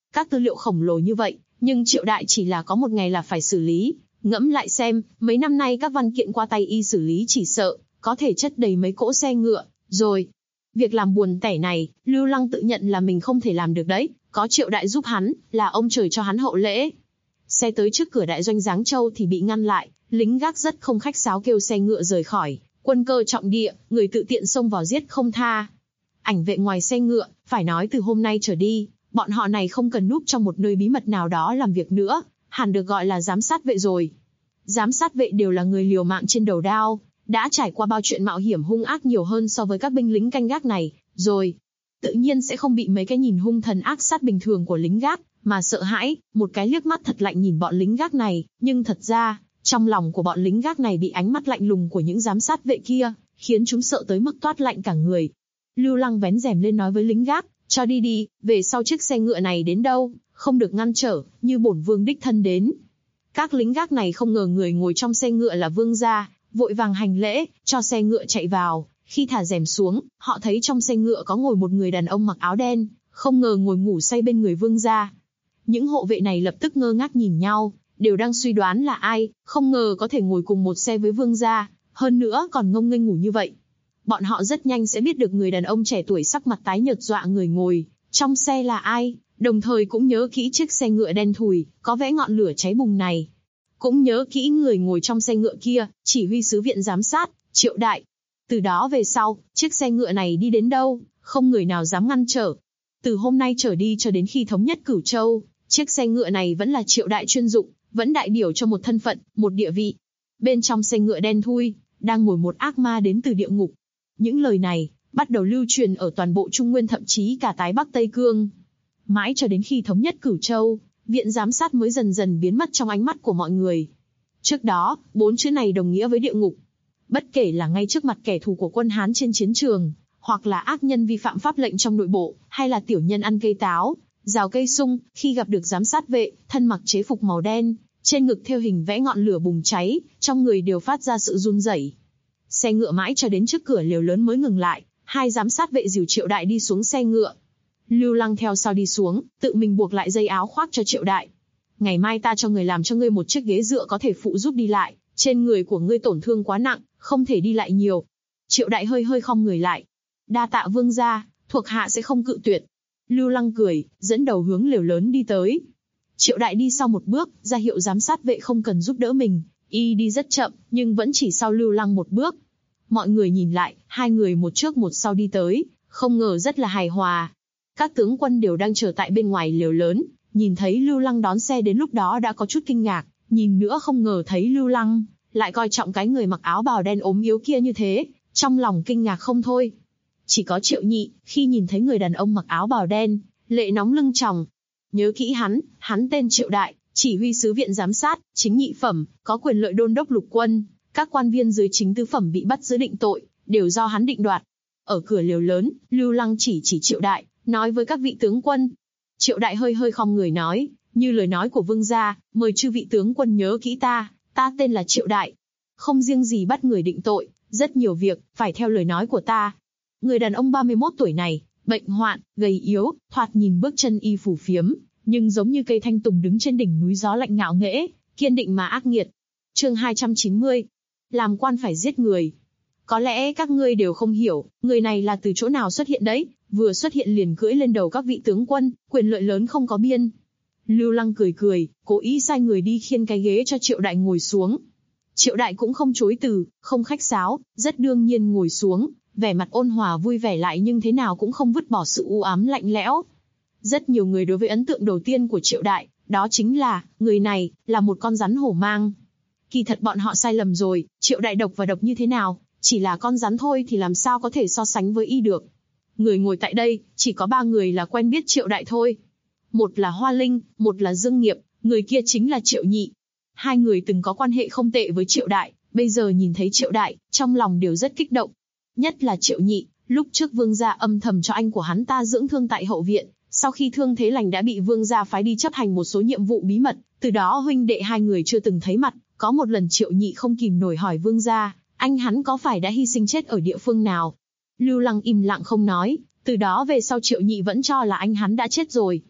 S2: Các tư liệu khổng lồ như vậy, nhưng Triệu Đại chỉ là có một ngày là phải xử lý. Ngẫm lại xem, mấy năm nay các văn kiện qua tay y xử lý chỉ sợ, có thể chất đầy mấy cỗ xe ngựa, rồi. Việc làm buồn tẻ này, Lưu Lăng tự nhận là mình không thể làm được đấy, có Triệu Đại giúp hắn, là ông trời cho hắn hậu lễ. Xe tới trước cửa đại doanh Giáng Châu thì bị ngăn lại, lính gác rất không khách sáo kêu xe ngựa rời khỏi, quân cơ trọng địa, người tự tiện xông vào giết không tha. Ảnh vệ ngoài xe ngựa, phải nói từ hôm nay trở đi, bọn họ này không cần núp trong một nơi bí mật nào đó làm việc nữa, hẳn được gọi là giám sát vệ rồi. Giám sát vệ đều là người liều mạng trên đầu đao, đã trải qua bao chuyện mạo hiểm hung ác nhiều hơn so với các binh lính canh gác này, rồi. Tự nhiên sẽ không bị mấy cái nhìn hung thần ác sát bình thường của lính gác, mà sợ hãi, một cái liếc mắt thật lạnh nhìn bọn lính gác này, nhưng thật ra, trong lòng của bọn lính gác này bị ánh mắt lạnh lùng của những giám sát vệ kia, khiến chúng sợ tới mức toát lạnh cả người. Lưu Lăng vén rèm lên nói với lính gác, cho đi đi, về sau chiếc xe ngựa này đến đâu, không được ngăn trở, như bổn vương đích thân đến. Các lính gác này không ngờ người ngồi trong xe ngựa là vương gia, vội vàng hành lễ, cho xe ngựa chạy vào. Khi thả rèm xuống, họ thấy trong xe ngựa có ngồi một người đàn ông mặc áo đen, không ngờ ngồi ngủ say bên người vương gia. Những hộ vệ này lập tức ngơ ngác nhìn nhau, đều đang suy đoán là ai, không ngờ có thể ngồi cùng một xe với vương gia, hơn nữa còn ngông nghênh ngủ như vậy. Bọn họ rất nhanh sẽ biết được người đàn ông trẻ tuổi sắc mặt tái nhợt dọa người ngồi trong xe là ai, đồng thời cũng nhớ kỹ chiếc xe ngựa đen thùi, có vẽ ngọn lửa cháy bùng này. Cũng nhớ kỹ người ngồi trong xe ngựa kia, chỉ huy sứ viện giám sát, Triệu Đại. Từ đó về sau, chiếc xe ngựa này đi đến đâu, không người nào dám ngăn trở. Từ hôm nay trở đi cho đến khi thống nhất Cửu Châu, chiếc xe ngựa này vẫn là Triệu Đại chuyên dụng, vẫn đại biểu cho một thân phận, một địa vị. Bên trong xe ngựa đen thui, đang ngồi một ác ma đến từ địa ngục. Những lời này, bắt đầu lưu truyền ở toàn bộ Trung Nguyên thậm chí cả Tái Bắc Tây Cương. Mãi cho đến khi thống nhất Cửu Châu, viện giám sát mới dần dần biến mất trong ánh mắt của mọi người. Trước đó, 4 chữ này đồng nghĩa với địa ngục. Bất kể là ngay trước mặt kẻ thù của quân Hán trên chiến trường, hoặc là ác nhân vi phạm pháp lệnh trong nội bộ, hay là tiểu nhân ăn cây táo, rào cây sung, khi gặp được giám sát vệ, thân mặc chế phục màu đen, trên ngực thêu hình vẽ ngọn lửa bùng cháy, trong người đều phát ra sự run rẩy. Xe ngựa mãi cho đến trước cửa lều lớn mới ngừng lại, hai giám sát vệ dìu Triệu Đại đi xuống xe ngựa. Lưu Lăng theo sau đi xuống, tự mình buộc lại dây áo khoác cho Triệu Đại. Ngày mai ta cho người làm cho ngươi một chiếc ghế dựa có thể phụ giúp đi lại, trên người của ngươi tổn thương quá nặng, không thể đi lại nhiều. Triệu Đại hơi hơi khom người lại. Đa tạ vương gia, thuộc hạ sẽ không cự tuyệt. Lưu Lăng cười, dẫn đầu hướng lều lớn đi tới. Triệu Đại đi sau một bước, ra hiệu giám sát vệ không cần giúp đỡ mình. Y đi rất chậm, nhưng vẫn chỉ sau Lưu Lăng một bước. Mọi người nhìn lại, hai người một trước một sau đi tới, không ngờ rất là hài hòa. Các tướng quân đều đang chờ tại bên ngoài lều lớn, nhìn thấy Lưu Lăng đón xe đến lúc đó đã có chút kinh ngạc, nhìn nữa không ngờ thấy Lưu Lăng lại coi trọng cái người mặc áo bào đen ốm yếu kia như thế, trong lòng kinh ngạc không thôi. Chỉ có Triệu Nhị, khi nhìn thấy người đàn ông mặc áo bào đen, lệ nóng lưng tròng. Nhớ kỹ hắn tên Triệu Đại, chỉ huy sứ viện giám sát, chính nhị phẩm, có quyền lợi đôn đốc lục quân, các quan viên dưới chính tứ phẩm bị bắt giữ định tội, đều do hắn định đoạt. Ở cửa lều lớn, Lưu Lăng chỉ Triệu Đại, nói với các vị tướng quân. Triệu Đại hơi hơi khom người nói, như lời nói của vương gia, mời chư vị tướng quân nhớ kỹ ta tên là Triệu Đại. Không riêng gì bắt người định tội, rất nhiều việc, phải theo lời nói của ta. Người đàn ông 31 tuổi này, bệnh hoạn, gầy yếu, thoạt nhìn bước chân y phù phiếm, nhưng giống như cây thanh tùng đứng trên đỉnh núi gió lạnh ngạo nghễ, kiên định mà ác nghiệt. Chương 290. Làm quan phải giết người. Có lẽ các ngươi đều không hiểu, người này là từ chỗ nào xuất hiện đấy, vừa xuất hiện liền cưỡi lên đầu các vị tướng quân, quyền lợi lớn không có biên. Lưu Lăng cười, cố ý sai người đi khiêng cái ghế cho Triệu Đại ngồi xuống. Triệu Đại cũng không chối từ, không khách sáo, rất đương nhiên ngồi xuống, vẻ mặt ôn hòa vui vẻ lại nhưng thế nào cũng không vứt bỏ sự u ám lạnh lẽo. Rất nhiều người đối với ấn tượng đầu tiên của Triệu Đại, đó chính là, người này, là một con rắn hổ mang. Kỳ thật bọn họ sai lầm rồi, Triệu Đại độc và độc như thế nào, chỉ là con rắn thôi thì làm sao có thể so sánh với y được. Người ngồi tại đây, chỉ có 3 người là quen biết Triệu Đại thôi. Một là Hoa Linh, một là Dương Nghiệp, người kia chính là Triệu Nhị. Hai người từng có quan hệ không tệ với Triệu Đại, bây giờ nhìn thấy Triệu Đại, trong lòng đều rất kích động. Nhất là Triệu Nhị, lúc trước vương gia âm thầm cho anh của hắn ta dưỡng thương tại hậu viện, sau khi thương thế lành đã bị vương gia phái đi chấp hành một số nhiệm vụ bí mật, từ đó huynh đệ hai người chưa từng thấy mặt. Có một lần Triệu Nhị không kìm nổi hỏi vương gia, anh hắn có phải đã hy sinh chết ở địa phương nào? Lưu Lăng im lặng không nói, từ đó về sau Triệu Nhị vẫn cho là anh hắn đã chết rồi.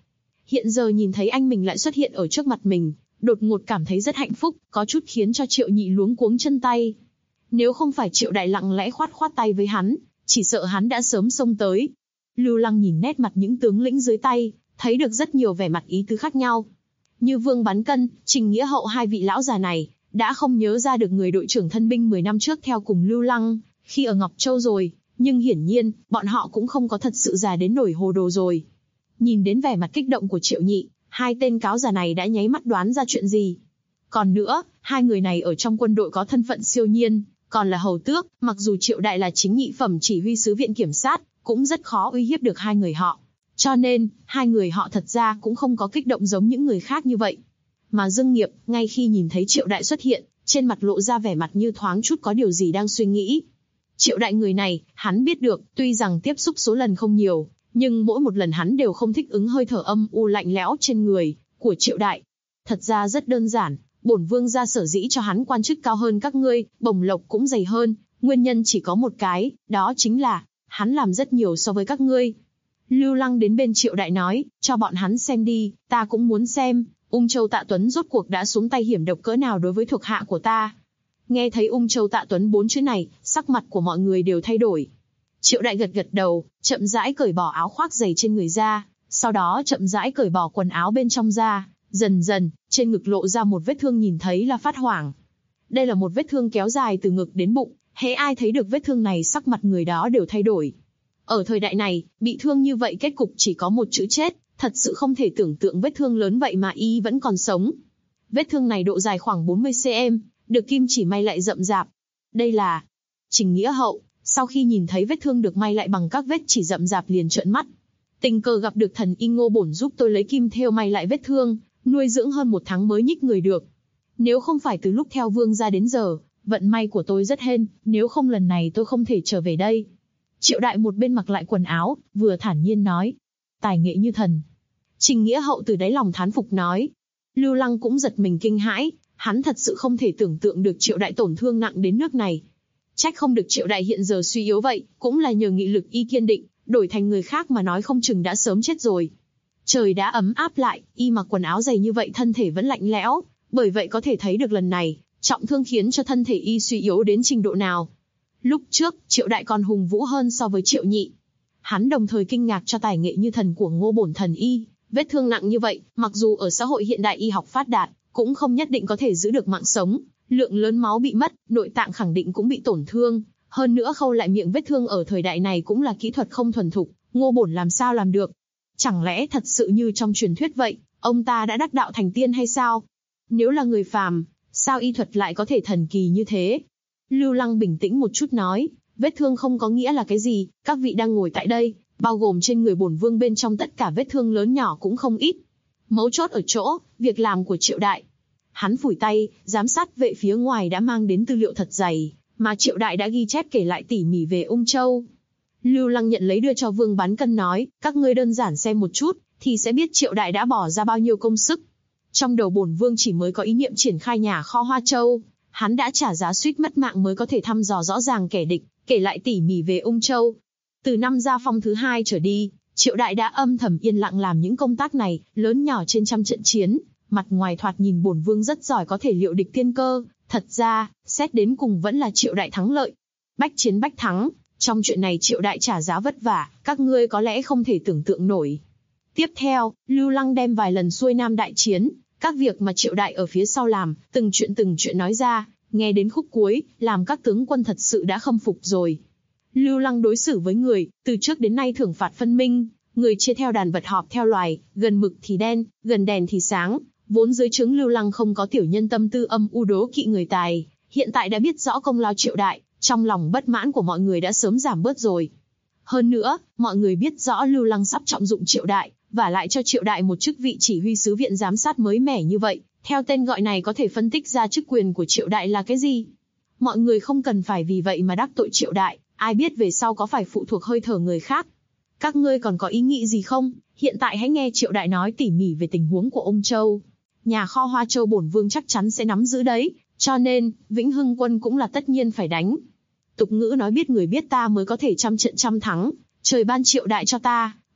S2: Hiện giờ nhìn thấy anh mình lại xuất hiện ở trước mặt mình, đột ngột cảm thấy rất hạnh phúc, có chút khiến cho Triệu Nhị luống cuống chân tay. Nếu không phải Triệu Đại lặng lẽ khoát khoát tay với hắn, chỉ sợ hắn đã sớm xông tới. Lưu Lăng nhìn nét mặt những tướng lĩnh dưới tay, thấy được rất nhiều vẻ mặt ý tứ khác nhau. Như Vương Bán Cân, Trình Nghĩa Hậu, hai vị lão già này, đã không nhớ ra được người đội trưởng thân binh 10 năm trước theo cùng Lưu Lăng, khi ở Ngọc Châu rồi, nhưng hiển nhiên, bọn họ cũng không có thật sự già đến nổi hồ đồ rồi. Nhìn đến vẻ mặt kích động của Triệu Nhị, hai tên cáo già này đã nháy mắt đoán ra chuyện gì. Còn nữa, hai người này ở trong quân đội có thân phận siêu nhiên, còn là hầu tước, mặc dù Triệu Đại là chính nhị phẩm chỉ huy sứ viện kiểm sát, cũng rất khó uy hiếp được hai người họ. Cho nên, hai người họ thật ra cũng không có kích động giống những người khác như vậy. Mà Dương Nghiệp, ngay khi nhìn thấy Triệu Đại xuất hiện, trên mặt lộ ra vẻ mặt như thoáng chút có điều gì đang suy nghĩ. Triệu Đại người này, hắn biết được, tuy rằng tiếp xúc số lần không nhiều, nhưng mỗi một lần hắn đều không thích ứng hơi thở âm u lạnh lẽo trên người của Triệu Đại. Thật ra rất đơn giản, bổn vương gia sở dĩ cho hắn quan chức cao hơn các ngươi, bổng lộc cũng dày hơn, nguyên nhân chỉ có một cái, đó chính là, hắn làm rất nhiều so với các ngươi. Lưu Lăng đến bên Triệu Đại nói, cho bọn hắn xem đi, ta cũng muốn xem, Ung Châu Tạ Tuấn rốt cuộc đã xuống tay hiểm độc cỡ nào đối với thuộc hạ của ta. Nghe thấy Ung Châu Tạ Tuấn 4 chữ này, sắc mặt của mọi người đều thay đổi. Triệu Đại gật gật đầu, chậm rãi cởi bỏ áo khoác dày trên người ra, sau đó chậm rãi cởi bỏ quần áo bên trong ra, dần dần, trên ngực lộ ra một vết thương nhìn thấy là phát hoảng. Đây là một vết thương kéo dài từ ngực đến bụng, hễ ai thấy được vết thương này sắc mặt người đó đều thay đổi. Ở thời đại này, bị thương như vậy kết cục chỉ có một chữ chết, thật sự không thể tưởng tượng vết thương lớn vậy mà y vẫn còn sống. Vết thương này độ dài khoảng 40 cm, được kim chỉ may lại rậm rạp. Đây là Trình Nghĩa Hậu, sau khi nhìn thấy vết thương được may lại bằng các vết chỉ rậm rạp liền trợn mắt. Tình cờ gặp được thần y Ngô Bổn giúp tôi lấy kim thêu may lại vết thương, nuôi dưỡng hơn 1 tháng mới nhích người được. Nếu không phải từ lúc theo vương gia đến giờ, vận may của tôi rất hên, nếu không lần này tôi không thể trở về đây. Triệu Đại một bên mặc lại quần áo, vừa thản nhiên nói. Tài nghệ như thần. Trình Nghĩa Hậu từ đáy lòng thán phục nói. Lưu Lăng cũng giật mình kinh hãi, hắn thật sự không thể tưởng tượng được Triệu Đại tổn thương nặng đến nước này. Trách không được Triệu Đại hiện giờ suy yếu vậy, cũng là nhờ nghị lực y kiên định, đổi thành người khác mà nói không chừng đã sớm chết rồi. Trời đã ấm áp lại, y mặc quần áo dày như vậy thân thể vẫn lạnh lẽo, bởi vậy có thể thấy được lần này, trọng thương khiến cho thân thể y suy yếu đến trình độ nào. Lúc trước, Triệu Đại còn hùng vũ hơn so với Triệu Nhị. Hắn đồng thời kinh ngạc cho tài nghệ như thần của Ngô Bổn thần y, vết thương nặng như vậy, mặc dù ở xã hội hiện đại y học phát đạt, cũng không nhất định có thể giữ được mạng sống, lượng lớn máu bị mất, nội tạng khẳng định cũng bị tổn thương, hơn nữa khâu lại miệng vết thương ở thời đại này cũng là kỹ thuật không thuần thục, Ngô Bổn làm sao làm được? Chẳng lẽ thật sự như trong truyền thuyết vậy, ông ta đã đắc đạo thành tiên hay sao? Nếu là người phàm, sao y thuật lại có thể thần kỳ như thế? Lưu Lăng bình tĩnh một chút nói, vết thương không có nghĩa là cái gì, các vị đang ngồi tại đây, bao gồm trên người bổn vương bên trong tất cả vết thương lớn nhỏ cũng không ít. Mấu chốt ở chỗ, việc làm của Triệu Đại. Hắn phủi tay, giám sát vệ phía ngoài đã mang đến tư liệu thật dày, mà Triệu Đại đã ghi chép kể lại tỉ mỉ về Ung Châu. Lưu Lăng nhận lấy đưa cho Vương Bán Cân nói, các ngươi đơn giản xem một chút, thì sẽ biết Triệu Đại đã bỏ ra bao nhiêu công sức. Trong đầu bổn vương chỉ mới có ý niệm triển khai nhà kho Hoa Châu, hắn đã trả giá suýt mất mạng mới có thể thăm dò rõ ràng kẻ địch, kể lại tỉ mỉ về Ung Châu. Từ năm Gia Phong thứ 2 trở đi, Triệu Đại đã âm thầm yên lặng làm những công tác này, lớn nhỏ trên trăm trận chiến, mặt ngoài thoạt nhìn bổn vương rất giỏi có thể liệu địch tiên cơ, thật ra, xét đến cùng vẫn là Triệu Đại thắng lợi. Bách chiến bách thắng, trong chuyện này Triệu Đại trả giá vất vả, các ngươi có lẽ không thể tưởng tượng nổi. Tiếp theo, Lưu Lăng đem vài lần xuôi nam đại chiến, các việc mà Triệu Đại ở phía sau làm, từng chuyện nói ra, nghe đến khúc cuối, làm các tướng quân thật sự đã khâm phục rồi. Lưu Lăng đối xử với người, từ trước đến nay thưởng phạt phân minh, người chia theo đàn vật họp theo loài, gần mực thì đen, gần đèn thì sáng, vốn dưới trướng Lưu Lăng không có tiểu nhân tâm tư âm u đố kỵ người tài, hiện tại đã biết rõ công lao Triệu Đại, trong lòng bất mãn của mọi người đã sớm giảm bớt rồi. Hơn nữa, mọi người biết rõ Lưu Lăng sắp trọng dụng Triệu Đại, và lại cho Triệu Đại một chức vị chỉ huy sứ viện giám sát mới mẻ như vậy, theo tên gọi này có thể phân tích ra chức quyền của Triệu Đại là cái gì. Mọi người không cần phải vì vậy mà đắc tội Triệu Đại, ai biết về sau có phải phụ thuộc hơi thở người khác. Các ngươi còn có ý nghĩ gì không? Hiện tại hãy nghe Triệu Đại nói tỉ mỉ về tình huống của Ung Châu. Nhà kho Hoa Châu bổn vương chắc chắn sẽ nắm giữ đấy, cho nên, Vĩnh Hưng quân cũng là tất nhiên phải đánh. Tục ngữ nói biết người biết ta mới có thể trăm trận trăm thắng, trời ban Triệu Đại cho ta,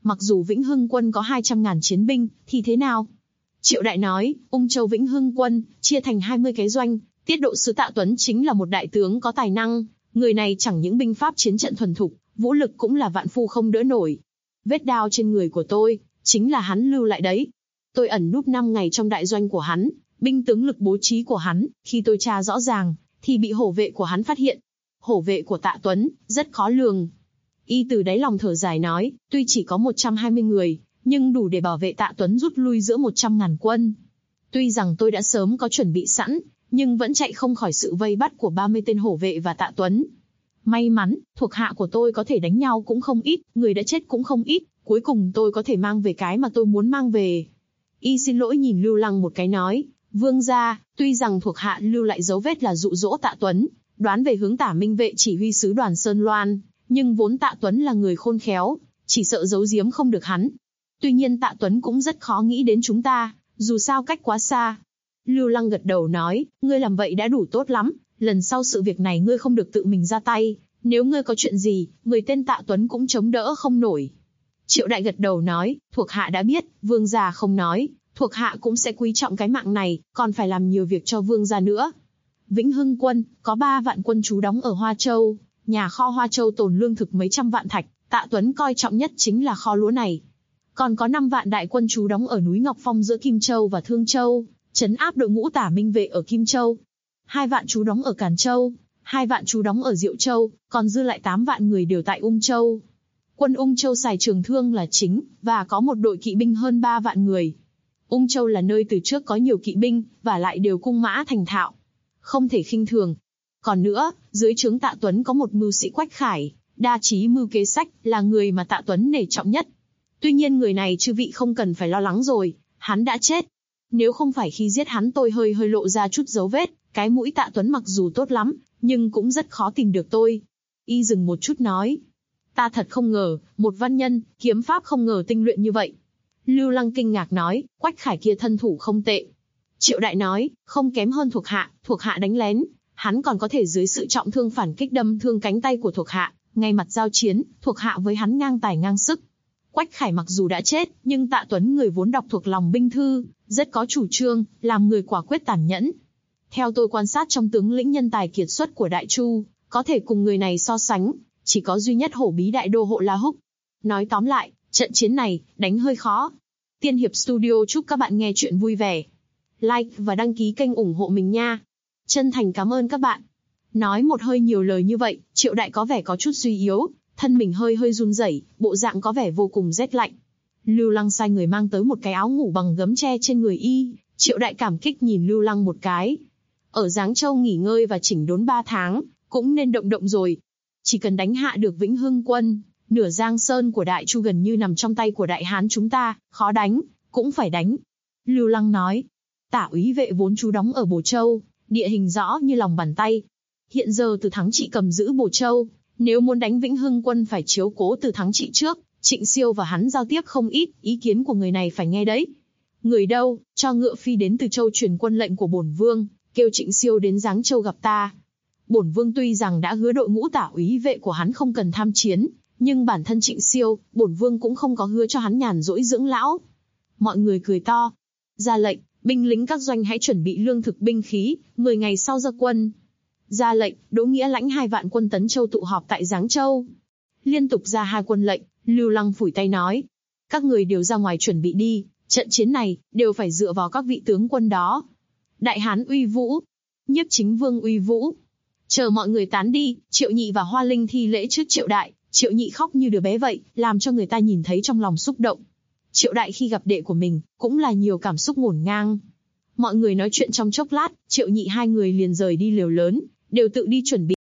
S2: Mặc dù Vĩnh Hưng quân có 200.000 chiến binh, thì thế nào? Triệu Đại nói, Ung Châu Vĩnh Hưng quân, chia thành 20 cái doanh, tiết độ sứ Tạ Tuấn chính là một đại tướng có tài năng, người này chẳng những binh pháp chiến trận thuần thục, vũ lực cũng là vạn phu không đỡ nổi. Vết đao trên người của tôi, chính là hắn lưu lại đấy. Tôi ẩn núp 5 ngày trong đại doanh của hắn, binh tướng lực bố trí của hắn, khi tôi tra rõ ràng, thì bị hổ vệ của hắn phát hiện. Hổ vệ của Tạ Tuấn, rất khó lường. Y từ đáy lòng thở dài nói, tuy chỉ có 120 người, nhưng đủ để bảo vệ Tạ Tuấn rút lui giữa 100.000 quân. Tuy rằng tôi đã sớm có chuẩn bị sẵn, nhưng vẫn chạy không khỏi sự vây bắt của 30 tên hổ vệ và Tạ Tuấn. May mắn, thuộc hạ của tôi có thể đánh nhau cũng không ít, người đã chết cũng không ít, cuối cùng tôi có thể mang về cái mà tôi muốn mang về. Y xin lỗi nhìn Lưu Lăng một cái nói, vương gia, tuy rằng thuộc hạ lưu lại dấu vết là dụ dỗ Tạ Tuấn, đoán về hướng Tả Minh Vệ chỉ huy sứ đoàn Sơn Loan, nhưng vốn Tạ Tuấn là người khôn khéo, chỉ sợ giấu giếm không được hắn. Tuy nhiên Tạ Tuấn cũng rất khó nghĩ đến chúng ta, dù sao cách quá xa. Lưu Lăng gật đầu nói, ngươi làm vậy đã đủ tốt lắm, lần sau sự việc này ngươi không được tự mình ra tay, nếu ngươi có chuyện gì, người tên Tạ Tuấn cũng chống đỡ không nổi. Triệu Đại gật đầu nói, thuộc hạ đã biết, vương gia không nói, thuộc hạ cũng sẽ quý trọng cái mạng này, còn phải làm nhiều việc cho vương gia nữa. Vĩnh Hưng quân, có 3 vạn quân trú đóng ở Hoa Châu, nhà kho Hoa Châu tồn lương thực mấy trăm vạn thạch, Tạ Tuấn coi trọng nhất chính là kho lúa này. Còn có 5 vạn đại quân trú đóng ở núi Ngọc Phong giữa Kim Châu và Thương Châu, trấn áp đội ngũ Tả Minh Vệ ở Kim Châu. 2 vạn trú đóng ở Càn Châu, 2 vạn trú đóng ở Diệu Châu, còn dư lại 8 vạn người đều tại Ung Châu. Quân Ung Châu xài trường thương là chính, và có một đội kỵ binh hơn 3 vạn người. Ung Châu là nơi từ trước có nhiều kỵ binh, và lại đều cung mã thành thạo, không thể khinh thường. Còn nữa, dưới trướng Tạ Tuấn có một mưu sĩ Quách Khải, đa trí mưu kế sách, là người mà Tạ Tuấn nể trọng nhất. Tuy nhiên người này chư vị không cần phải lo lắng rồi, hắn đã chết. Nếu không phải khi giết hắn tôi hơi lộ ra chút dấu vết, cái mũi Tạ Tuấn mặc dù tốt lắm, nhưng cũng rất khó tìm được tôi. Y dừng một chút nói, ta thật không ngờ, một văn nhân, kiếm pháp không ngờ tinh luyện như vậy. Lưu Lăng kinh ngạc nói, Quách Khải kia thân thủ không tệ. Triệu Đại nói, không kém hơn thuộc hạ đánh lén, hắn còn có thể dưới sự trọng thương phản kích đâm thương cánh tay của thuộc hạ, ngay mặt giao chiến, thuộc hạ với hắn ngang tài ngang sức. Quách Khải mặc dù đã chết, nhưng Tạ Tuấn người vốn đọc thuộc lòng binh thư, rất có chủ trương, làm người quả quyết tàn nhẫn. Theo tôi quan sát trong tướng lĩnh nhân tài kiệt xuất của Đại Chu, có thể cùng người này so sánh, chỉ có duy nhất hổ bí đại đô Hộ La Húc. Nói tóm lại, trận chiến này, đánh hơi khó. Tiên Hiệp Studio chúc các bạn nghe chuyện vui vẻ. Like và đăng ký kênh ủng hộ mình nha. Chân thành cảm ơn các bạn. Nói một hơi nhiều lời như vậy, Triệu Đại có vẻ có chút suy yếu, thân mình hơi run rẩy, bộ dạng có vẻ vô cùng rét lạnh. Lưu Lăng sai người mang tới một cái áo ngủ bằng gấm tre trên người y, Triệu Đại cảm kích nhìn Lưu Lăng một cái. Ở Giáng Châu nghỉ ngơi và chỉnh đốn 3 tháng, cũng nên động rồi. Chỉ cần đánh hạ được Vĩnh Hưng quân, nửa Giang Sơn của Đại Chu gần như nằm trong tay của Đại Hán chúng ta, khó đánh, cũng phải đánh. Lưu Lăng nói, Tả úy vệ vốn trú đóng ở Bồ Châu, địa hình rõ như lòng bàn tay. Hiện giờ Từ Thắng Trị cầm giữ Bồ Châu, nếu muốn đánh Vĩnh Hưng quân phải chiếu cố Từ Thắng Trị trước, Trịnh Siêu và hắn giao tiếp không ít, ý kiến của người này phải nghe đấy. Người đâu, cho ngựa phi đến Từ Châu truyền quân lệnh của bổn vương, kêu Trịnh Siêu đến Giáng Châu gặp ta. Bổn vương tuy rằng đã hứa đội ngũ Tả úy vệ của hắn không cần tham chiến, nhưng bản thân Trịnh Siêu, bổn vương cũng không có hứa cho hắn nhàn rỗi dưỡng lão. Mọi người cười to. Ra lệnh, binh lính các doanh hãy chuẩn bị lương thực binh khí, 10 ngày sau ra quân. Ra lệnh, Đỗ Nghĩa lãnh 2 vạn quân Tấn Châu tụ họp tại Giáng Châu. Liên tục ra 2 quân lệnh, Lưu Lăng phủi tay nói, các người đều ra ngoài chuẩn bị đi, trận chiến này đều phải dựa vào các vị tướng quân đó. Đại Hán uy vũ, Nhiếp Chính Vương uy vũ. Chờ mọi người tán đi, Triệu Nhị và Hoa Linh thi lễ trước Triệu Đại. Triệu Nhị khóc như đứa bé vậy, làm cho người ta nhìn thấy trong lòng xúc động. Triệu Đại khi gặp đệ của mình, cũng là nhiều cảm xúc ngổn ngang. Mọi người nói chuyện trong chốc lát, Triệu Nhị 2 người liền rời đi lều lớn, đều tự đi chuẩn bị.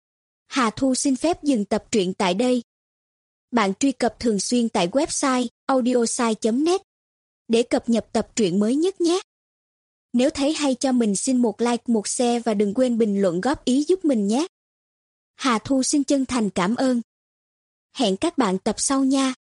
S3: Hà Thu xin phép dừng tập truyện tại đây. Bạn truy cập thường xuyên tại website audiosai.net để cập nhật tập truyện mới nhất nhé. Nếu thấy hay cho mình xin một like, một share và đừng quên bình luận góp ý giúp mình nhé. Hà Thu xin chân thành cảm ơn. Hẹn các bạn tập sau nha.